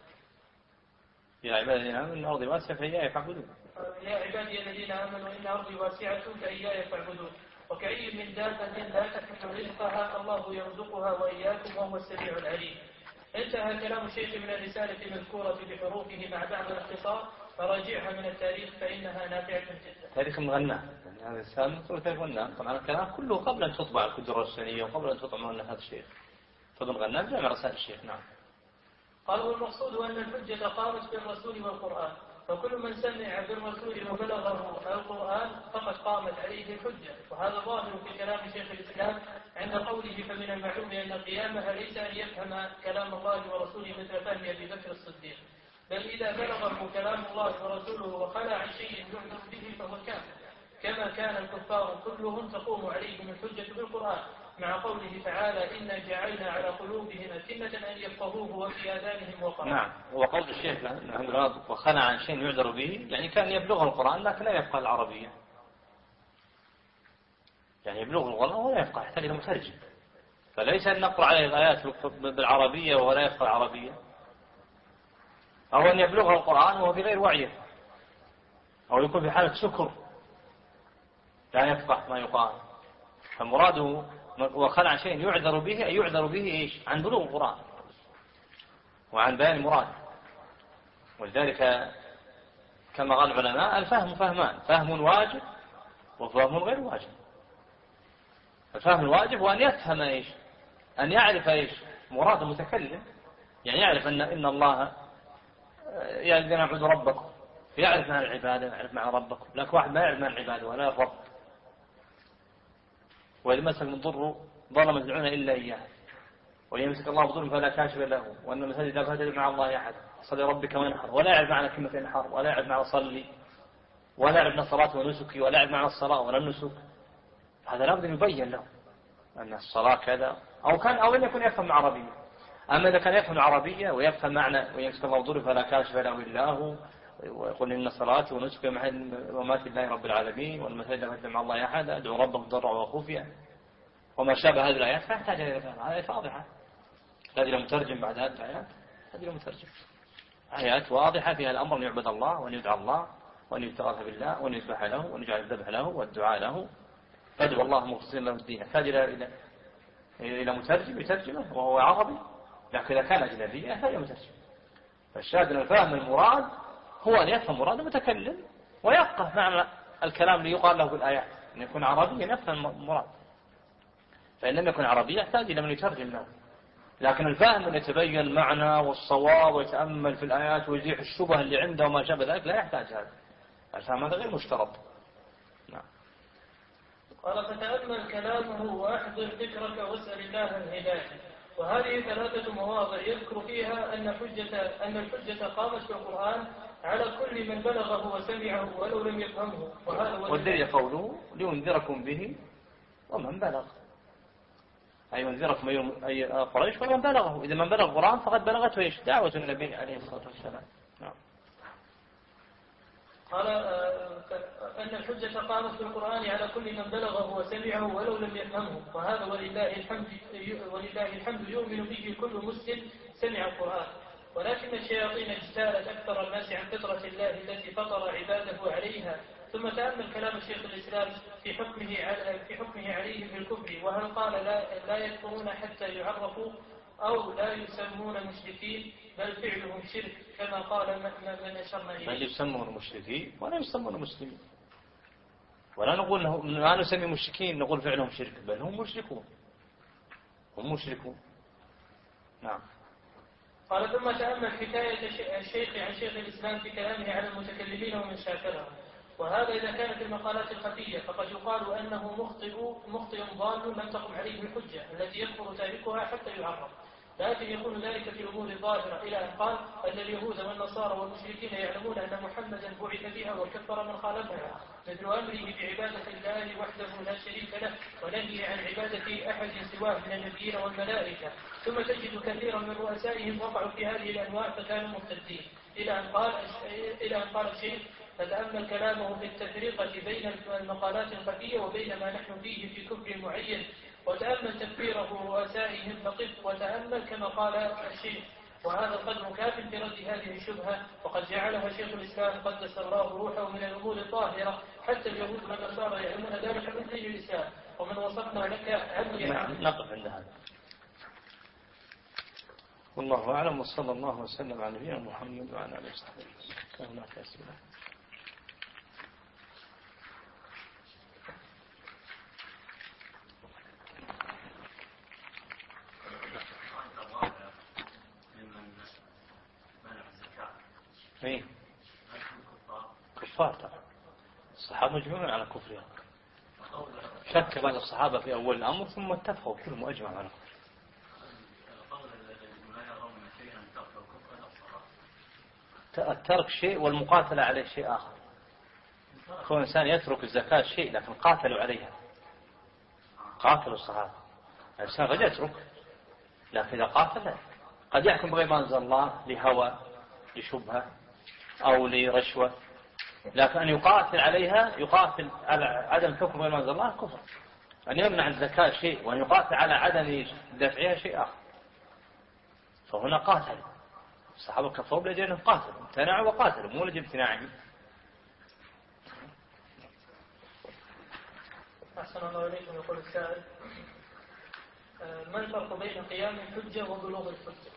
يا عبادي الذين آمنوا إن أرضي واسعة فإياي فاعبدون. يا عبادي الذين آمنوا إن أرضي واسعة فإياي فاعبدون، وكأي من دابة لا تحمل رزقها الله يرزقها وإياكم وهو السميع العليم. انتهى كلام الشيخ من الرسالة المذكورة بحروفه مع بعض الاختصار، فراجعها من التاريخ فإنها نافعة جدا. تاريخ مغنى، يعني هذا الرسالة مذكور تاريخ مغنى، طبعا الكلام كله قبل أن تطبع الكدرة السنية وقبل أن تطبع مغنى هذا الشيخ. فضل غنى جامع رسائل الشيخ. نعم. قال والمقصود أن الحجة قامت بالرسول والقرآن، فكل من سمع بالرسول وبلغه القرآن فقد قامت عليه الحجة، وهذا ظاهر في كلام شيخ الإسلام عند قوله فمن المعلوم أن قيامها ليس أن يفهم كلام الله ورسوله مثل فهم أبي بكر الصديق، بل إذا بلغه كلام الله ورسوله وخلى عن شيء يعذر به فهو كافر، كما كان الكفار كلهم تقوم عليهم الحجة بالقرآن، مع قوله تعالى إنا جعلنا على قلوبهم أكنة أن يفقهوه وفي آذانهم وقرا. نعم. وقول الشيخ وخلى عن شيء يعذر به، يعني كان يبلغ القرآن لكن لا يفقه العربية، يعني يبلغ القرآن ولا يفقه، يحتاج إلى مترجم. فليس أن نقرأ عليه الآيات بالعربية وهو لا يفقه العربية، أو أن يبلغ القرآن وهو بغير وعيه، أو يكون في حالة سكر لا يفقه ما يقال. فمراده وخلع عن شيء يعذر به، أي يعذر به إيش؟ عن بلوغ القرآن وعن بيان المراد. ولذلك كما قال العلماء الفهم فهمان، فهم واجب وفهم غير واجب. الفهم الواجب هو أن يفهم إيش؟ أن يعرف إيش؟ مراد المتكلم، يعني يعرف أن الله يعني نعبد ربكم، يعرف معنى العبادة، يعرف معنى ربكم. لكن واحد ما يعرف معنى العبادة ولا الرب، وإذا مسك من ضر ضل ما تدعون إلا إياه، وإن يمسك الله بضر فلا كاشف له، وأن المساجد لا تدعو مع الله أحد، صلي ربك وانحر، ولا يعرف معنى كلمة انحر، ولا يعرف معنى صلي، ولا يعرف معنى الصلاة ونسكي، ولا يعرف معنى الصلاة ولا النسك. هذا لابد أن يبين له أن الصلاة كذا، أو أن يكون يفهم عربية. أما إذا كان يفهم عربية ويفهم معنى وإن يمسك الله بضر فلا كاشف له إلا هو، ويقول إن صلاتي ونسكي ومات لله رب العالمين، والمساجد لا تدعو مع الله أحد، أدعو ربك تضرعا وخفيا، وما شابه هذه الآيات فيحتاج إلى فهم. هذه واضحة، تحتاج إلى مترجم بعد هذه الآيات، تحتاج إلى مترجم. آيات واضحة فيها الأمر أن يعبد الله وأن يدعى الله وأن يستغاث بالله وأن يذبح له وأن يجعل الذبح له والدعاء له، فادعو الله مخلصين له الدين. يحتاج إلى مترجم يترجمه وهو عربي، لكن إذا كان أجنبيا يحتاج إلى مترجم. فالشاهد أن فهم المراد هو أن يفهم مراد المتكلم ويفقه معنى الكلام اللي يقال له بالآيات، أن يكون عربيا يفهم المراد. فإن لم يكن عربيا يحتاج إلى من يترجم له. لكن الفهم أن يتبين المعنى والصواب ويتأمل في الآيات ويزيح الشبه اللي عنده وما شابه ذلك لا يحتاج هذا. الفهم هذا غير مشترط. نعم. قال فتأمل كلامه وأحضر ذكرك واسأل الله الهداية. وهذه 3 مواضع يذكر فيها أن الحجة قامت بالقرآن على كل من بلغه وسمعه ولو لم يفهمه. والدليل قوله لينذركم به ومن بلغ، أي ينذركم أي قريش ومن بلغه. إذا من بلغ القرآن فقد بلغته إيش؟ دعوة النبي عليه الصلاة والسلام. نعم. قال أن الحجة قامت بالقرآن على كل من بلغه وسمعه ولو لم يفهمه، وهذا ولله الحمد يؤمن به كل مسلم سمع القرآن. ولكن الشياطين اجتالت أكثر الناس عن فطرة الله التي فطر عباده عليها. ثم تأمل كلام شيخ الإسلام في حكمه عليهم بالكفر، وهل قال لا يكفرون حتى يعرفوا أو لا يسمون مشركين بل فعلهم شرك كما قال من أشرنا إليه. بل يسمون مشركين ولا يسمون مسلمين، ولا نقول لا نسمي مشركين نقول فعلهم شرك، بل هم مشركون، هم مشركون. نعم. قال ثم تأمل حكاية الشيخ عن شيخ الإسلام في كلامه على المتكلمين ومن شاكرهم، وهذا إذا كانت المقالات الخفية فقد يقال أنه مخطئ ضال لم تقم عليه الحجة التي يكفر تاركها حتى يعرف، لكن يكون ذلك في أمور ظاهرة إلى أن قال أن اليهود والنصارى والمشركين يعلمون أن محمدا بعث بها وكفر من خالفها، مثل أمره بعبادة الله وحده لا شريك له ونهي عن عبادة أحد سواه من النبيين والملائكة. ثم تجد كثيرا من رؤسائهم وقعوا في هذه الأنواع فكانوا مرتدين، إلى أن قال الشيخ فتأمل كلامه في التفرقة بين المقالات الخفية وبين ما نحن فيه في كفر معين، وتأمل تكفيره رؤسائهم فقف وتأمل كما قال الشيخ، وهذا القدر كاف في رد هذه الشبهة، وقد جعلها شيخ الإسلام قدس الله روحه من الأمور الطاهرة، حتى اليهود والنصارى يعلمون ذلك من دين الإسلام، ومن وصفنا لك عنه نقف عند هذا. والله أعلم، وصلى الله وسلم على نبينا محمد وعلى آله وصحبه. كان هناك أسئلة؟ ايه كفار طبعا، الصحابة مجمعون على كفرهم، شك بعض الصحابة في أول الأمر ثم اتفقوا كلهم أجمعوا على كفر. الترك شيء والمقاتلة عليه شيء آخر. كون إنسان يترك الزكاة شيء لكن قاتلوا عليها، قاتلوا الصحابة. الإنسان قد يترك لكن إذا قاتل قد يحكم بغير ما أنزل الله لهوى لشبهة أو لرشوة، لكن أن يقاتل عليها، يقاتل على عدم حكم بغير ما أنزل الله كفر. أن يمنع الزكاة شيء وأن يقاتل على عدم دفعها شيء آخر، فهنا قاتل. الصحابة كفروا لأجل قاتلوا، امتنعوا وقاتلوا مو لأجل امتناعهم. أحسن الله إليكم. يقول السائل: ما الفرق بين قيام الحجة وبلوغ الحجة؟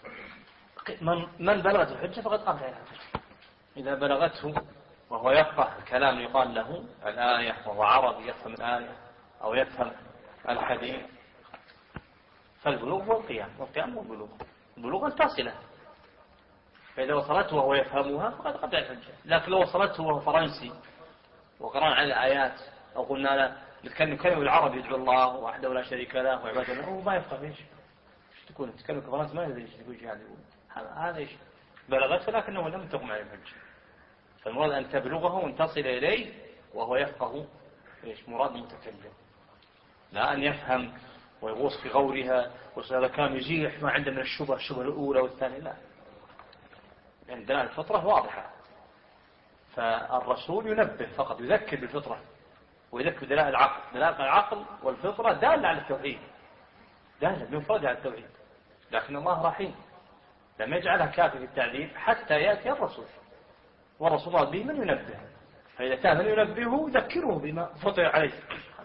من بلغت الحجة فقد قام عليها الحجة. إذا بلغته وهو يفقه الكلام يقال له الآية وهو عربي يفهم الآية أو يفهم الحديث، فالبلوغ هو القيام، والقيام هو البلوغ. البلوغ التصلة، فإذا وصلته وهو يفهمها فقد قطع الحجة. لكن لو وصلته وهو فرنسي وقرأنا على الآيات أو قلنا له نتكلم كلمة بالعربي يدعو الله وحده لا شريك له وعباده له، هو ما يفهم ايش تكون تتكلم كفرنسي، ما يدري ايش تقول شيء يعني. هذا ايش بلغته لكنه لم تقم عليه الحجة. فالمراد أن تبلغه وأن تصل إليه وهو يفقه ايش مراد المتكلم، لا أن يفهم ويغوص في غورها وهذا كان يزيح ما عنده من الشبهة الأولى والثانية. لا، عندنا الفطرة واضحة، فالرسول ينبه فقط، يذكر بالفطرة ويذكر دلائل العقل. دلائل العقل والفطرة دالة على التوحيد، دالة بمفردها على التوحيد، لكن الله رحيم لم يجعلها كافية في التعذيب حتى يأتي الرسول، والرسول الله به من ينبه، فإذا كان من ينبهه يذكره بما فطر عليه.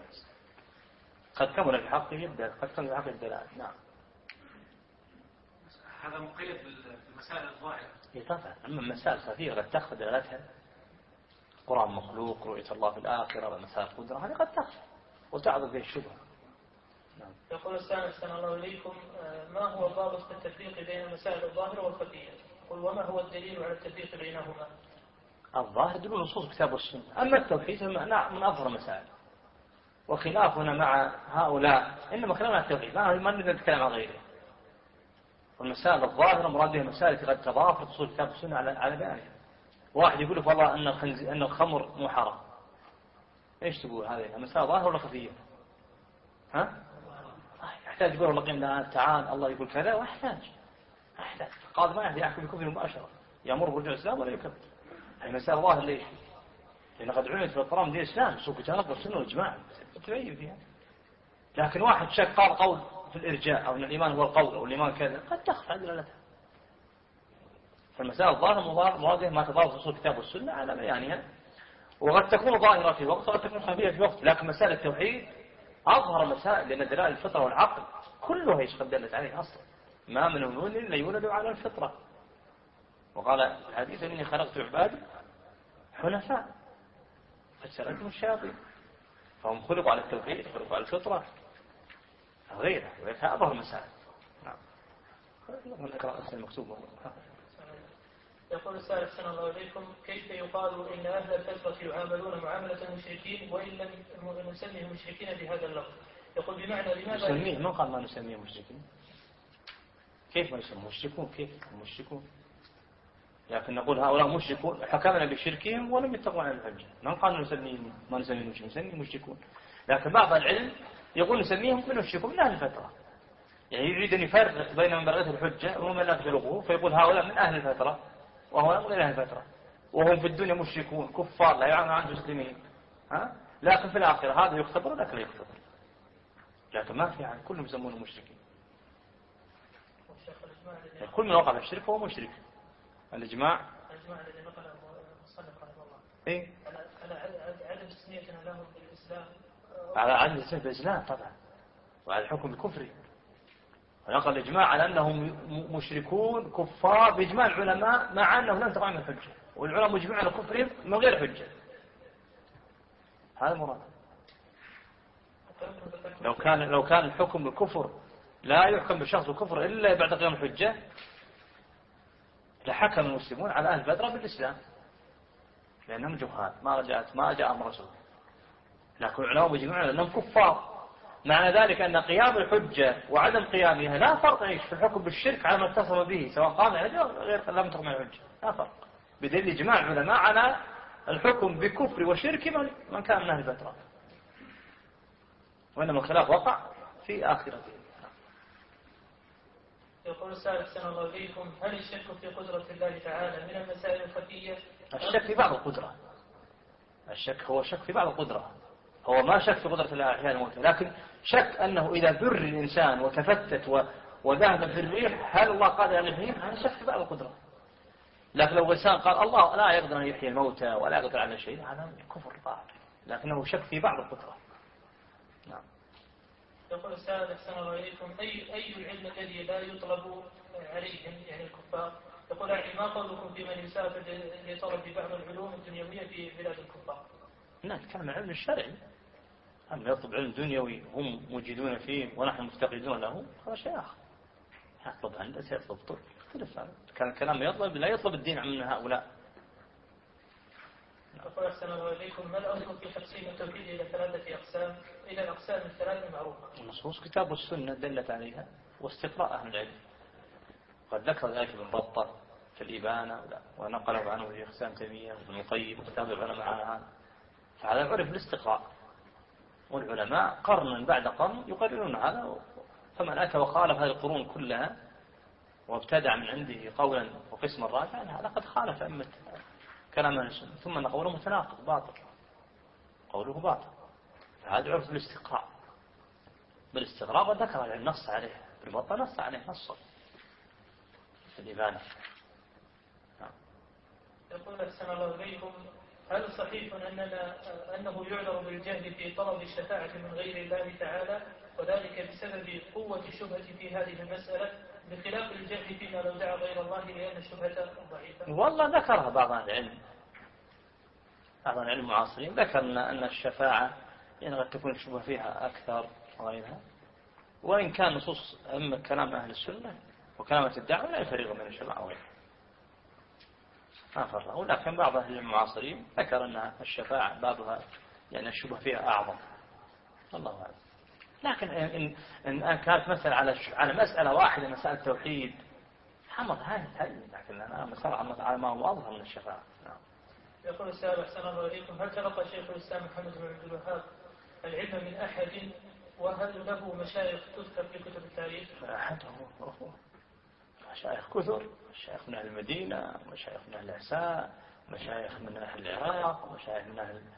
قد كمل الحق يبدأ، قد كمل الحق الدلائل. نعم. هذا مقيد بالمسائل الظاهرة. طبعا، أما المسائل الخفية قد تأخذ دلالتها، القرآن مخلوق، رؤية الله في الآخرة، ومسائل القدرة، هذه قد تأخذ وتعرض به الشبهة. نعم. يقول السائل: أحسن الله إليكم، ما هو الضابط في التفريق بين المسائل الظاهرة والخفية؟ قل وما هو الدليل على التفريق بينهما؟ الظاهر دليل نصوص الكتاب والسنة، أما التوحيد من أظهر المسائل، وخلافنا مع هؤلاء إنما كلامنا عن التوحيد، ما نريد نتكلم عن غيره. والمسائل الظاهرة مراد بها مسائل قد تضافر نصوص الكتاب والسنة على بيانها. واحد يقول لك والله أن الخمر مو حرام، إيش تقول؟ هذه مسائل ظاهرة ولا خفية؟ ها؟ يحتاج يقول الله قيم تعال الله يقول كذا، ويحتاج قاضي ما يحكم بكفر مباشرة، يأمر برجوع الإسلام ولا يكفر. هذه مسائل ظاهرة. ليش؟ لأن قد علمت في القرآن دين الإسلام سوق كتاب والسنة والجماعة تبين فيها. لكن واحد شك قال قول في الإرجاء أو أن الإيمان هو القول أو الإيمان كذا، قد تخفى دلالتها. فالمسائل الظاهرة مواجهة ما تضاد أصول الكتاب والسنة على بيانها، وقد تكون ظاهرة في وقت وقد تكون خفية في وقت. لكن مسائل التوحيد أظهر مسائل، لأن دلائل الفطرة والعقل كلها يشقد دلت عليه أصلا. ما من مولود إلا يولد على الفطرة. وقال الحديث إني خلقت عبادي حنفاء فسألتهم الشياطين، فهم خلقوا على التوحيد، خلقوا على الفطرة غيرها أظهر مسائل. نعم. نقرأ المكتوب. يقول السائل أحسن الله إليكم: كيف يقال إن أهل الفترة يعاملون معاملة المشركين وإن لم نسميهم مشركين بهذا اللفظ؟ يقول بمعنى لماذا نسميه، من قال ما نسميه مشركين؟ كيف ما يسمون مشركون؟ كيف مشركون؟ لكن نقول هؤلاء مشركون حكمنا بشركهم ولم يتقوا عن الحجة. من قال ما نسميهم مشركين؟ نسميه مشركون. لكن بعض العلم يقول نسميهم من مشركون من أهل الفترة، يعني يريد أن يفرق بين من بلغته الحجة ومن لا تبلغه، فيقول هؤلاء من أهل الفترة وهؤلاء من أهل الفترة، وهم في الدنيا مشركون كفار لا يعلمون عن المسلمين، لكن في الآخرة هذا يختبر وذاك لا يختبر. لكن ما في عن كلهم يسمونه مشركين. يعني كل من وقع في الشرك هو مشرك. الإجماع الذي نقله المصنف رحمه الله إيه؟ على عدم تسميتنا لهم بالإسلام، على عدم تسمية بالإسلام طبعا، وعلى الحكم بالكفر. ونقل الإجماع على أنهم مشركون كفار بإجماع العلماء مع أنه لم تقع من الحجة، والعلماء مجمعون على كفرهم من غير حجة. هذا مراد. لو كان الحكم بالكفر لا يحكم بالشخص بالكفر إلا بعد قيام الحجة لحكم المسلمون على أهل بدر بالإسلام، لأنهم جهال ما جاء أمر رسول. لكن العلماء مجمعون على أنهم كفار. معنى ذلك أن قيام الحجة وعدم قيامها لا فرق في الحكم بالشرك على ما اتصل به، سواء قام الحجة أو غير لم تقم الحجة، لا فرق. بدليل إجماع العلماء على الحكم بكفر وشرك من كان من أهل الفترة، وإنما الخلاف وقع في آخرته. يقول السائل أحسن الله إليكم: هل الشك في قدرة الله تعالى من المسائل الخفية؟ الشك في بعض القدرة. الشك هو شك في بعض القدرة، هو ما شك في قدرة الله أحيانا وموته، لكن شك أنه إذا ذر الإنسان وتفتت وذهب في الريح هل الله قادر أن يحييه؟ هذا شك في بعض القدرة. لكن لو إنسان قال الله لا يقدر أن يحيي الموتى ولا يقدر على شيء، هذا كفر ظاهر، لكنه شك في بعض القدرة. نعم. يقول السائل أحسن الله إليكم: أي العلم الذي لا يطلب عليهم يعني الكفار؟ يقول: ما قولكم في من يسافر لطلب بعض العلوم الدنيوية في بلاد الكفار؟ نتكلم عن العلم الشرعي. أما يطلب علم دنيوي هم موجودون فيه ونحن مفتقدون له هذا شيء آخر. يطلب هندسة، يطلب طب، كان الكلام يطلب لا يطلب الدين من هؤلاء. يقول أحسن الله إليكم: ما الأصل في تقسيم التوحيد إلى ثلاثة أقسام إلى الأقسام الثلاثة المعروفة؟ النصوص كتاب والسنة دلت عليها واستقراء أهل العلم. قد ذكر ذلك ابن بطة في الإبانة ونقله عنه في أقسام تيمية وابن القيم وكتاب العلماء على هذا، فهذا عرف بالاستقراء، والعلماء قرنا بعد قرن يقررون هذا. فمن أتى وخالف هذه القرون كلها وابتدع من عنده قولا وقسما راجعا هذا قد خالف أمة كلام أهل السنة، ثم أن قوله متناقض باطل، قوله باطل. فهذا عرف بالاستقراء وذكر العلم نص عليه، بالبطة نص عليه نصا في الإبانة. يقول أحسن الله إليكم: هل صحيح أنه يعذر بالجهل في طلب الشفاعة من غير الله تعالى، وذلك بسبب قوة الشبهة في هذه المسألة بخلاف الجهل فيما لو دعا غير الله لأن الشبهة ضعيفة؟ والله ذكرها بعض العلم المعاصرين، ذكر أن الشفاعة يعني قد تكون الشبهة فيها أكثر وغيرها، وإن كان نصوص كلام أهل السنة وكلامة الدعوة لا يفرق من الشفاعة وغيرها، ما فرقوا. لكن بعض أهل المعاصرين ذكر أن الشفاعة بابها يعني الشبهة فيها أعظم، الله أعلم. لكن إن كانت مسألة على مسألة واحدة، مسألة توحيد حمد هاي، لكن أنا مسألة على ما هو أظهر من الشفاعة. نعم. يقول السائل أحسن الله إليكم: هل تلقى شيخ الإسلام محمد بن عبد الوهاب العلم من أحد، وهل له مشايخ تذكر في كتب التاريخ؟ أحد هو مشايخ كثر، مشايخ من أهل المدينة، مشايخ من أهل العساء، مشايخ من أهل العراق، مشايخ من أهل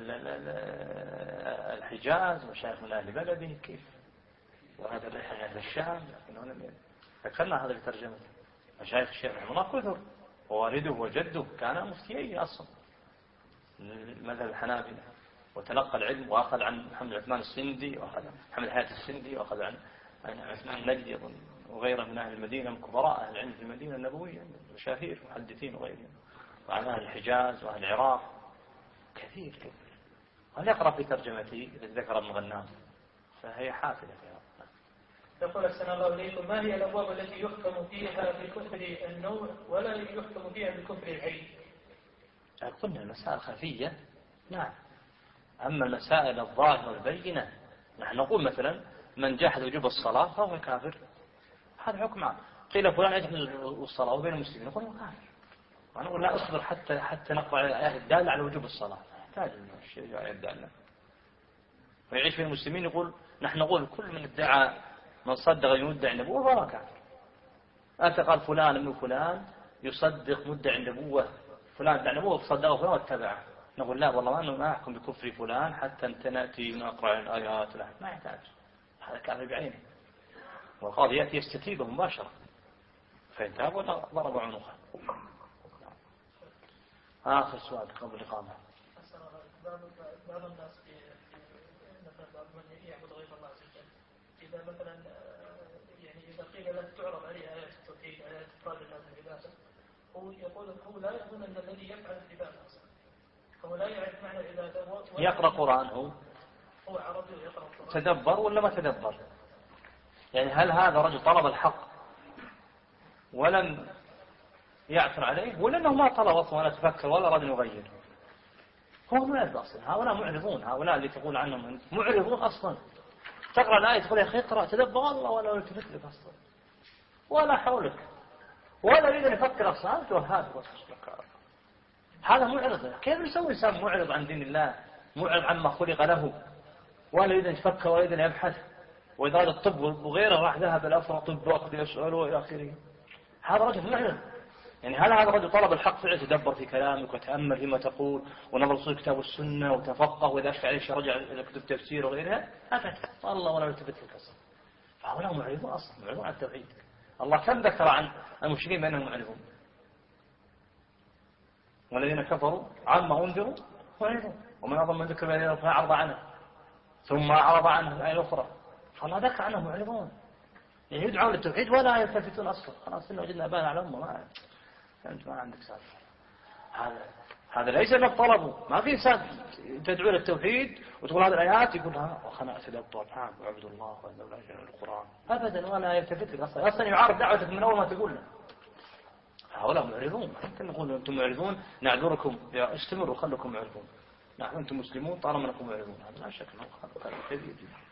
الحجاز، مشايخ من أهل بلده. كيف؟ وهذا من أهل الشام، لكن هنا ذكرنا هذا في ترجمة مشايخ الشيخ رحمه الله كثر، ووالده وجده كان مفتيين أصلا مذهب الحنابلة، وتلقى العلم وأخذ عن محمد عثمان السندي وأخذ عن محمد حياة السندي وأخذ عن عثمان النجدي أظن وغيره من أهل المدينة من كبراء أهل العلم في المدينة النبوية، مشاهير محدثين وغيرهم، وعن أهل الحجاز وأهل العراق كثير كثير. هل يقرأ في ترجمته الذي ذكر ابن غنام فهي حافلة فيها. يقول أحسن الله إليكم: ما هي الأبواب التي يحكم فيها بكفر النوع ولا يحكم فيها بكفر العين؟ قلنا المسائل خفية نعم، أما المسائل الظاهرة البينة نحن نقول مثلا من جحد وجوب الصلاة فهو كافر، هذا حكم عام. قيل فلان يجحد الصلاة وبين المسلمين نقول كافر، ونقول لا أصبر حتى نقرأ الآيات الدالة على وجوب الصلاة، يحتاج الشيء آيات الدالة ويعيش بين المسلمين. يقول نحن نقول كل من ادعى من صدق يمدعي النبوة فهو كافر. أنت قال فلان ابن فلان يصدق مدعي النبوة، فلان ادعى النبوة فصدقه فلان واتبعه، نقول لا والله ما أحكم بكفر فلان حتى نأتي نقرأ الآيات، لا ما يحتاج، هذا كافر بعينه، والقاضي يأتي يستتيبه مباشرة فإن تاب ولا ضرب عنقه. آخر سؤال قبل الإقامة. بعض الناس مثلا بعض من يعبد غير الله عز وجل إذا مثلا يعني إذا قيل له تعرض عليه آيات التوحيد آيات إفراد الله بالعبادة هو يقول هو لا يظن أن الذي يفعل العبادة هو لا يعرف معنى العبادة. يقرأ قرآن هو عربي ويقرأ قرآن. تدبر ولا ما تدبر؟ يعني هل هذا رجل طلب الحق ولم يعثر عليه ولا أنه ما طلب أصلا ولا تفكر ولا أراد أن يغير؟ هو معرض أصلا، هؤلاء معرضون، هؤلاء اللي تقول عنهم معرضون أصلا. تقرأ الآية تقول يا أخي اقرأ تدبر الله ولا يلتفت لك أصلا ولا حولك ولا يريد أن يفكر أصلا. أنت وهذا هذا معرض. كيف يسوي إنسان معرض عن دين الله، معرض عما خلق له، ولا يريد أن يفكر ولا يريد أن يبحث، وإذا هذا الطب وغيره راح ذهب الأفرى طب وأخذ يسأل وإلى آخره. هذا رجل معرض. يعني هل هذا الرجل طلب الحق فعلا تدبر في كلامك وتأمل فيما تقول ونظر صوت الكتاب والسنة وتفقه، وإذا أشكى عليه رجع إلى كتب التفسير وغيرها؟ أبدا والله ولا يلتفت في القصة. فهؤلاء معرضون أصلا، معرضون عن التوحيد. الله كم ذكر عن المشركين بأنهم معرضون، والذين كفروا عما أنذروا معرضون، ومن أظن من ذكر بأنه فأعرض عنه ثم أعرض عنه الآية الأخرى. فالله ذكر عنهم معرضون، يعني يدعون للتوحيد ولا يلتفتون أصلا. خلاص إن وجدنا أبانا على أمه ما عندك سالفة. هذا ليس انك طلبوا. ما في انسان تدعو للتوحيد وتقول هذه الايات يقول خلنا اتدبر واعبد الله ولا القران ابدا ولا يلتفت لك اصلا يعارض دعوتك من اول ما تقول له. هؤلاء معرضون. يمكن نقول انتم معرضون نعذركم، استمروا خلكم معرضون. نحن انتم مسلمون طالما انكم معرضون، هذا لا شك انه خير.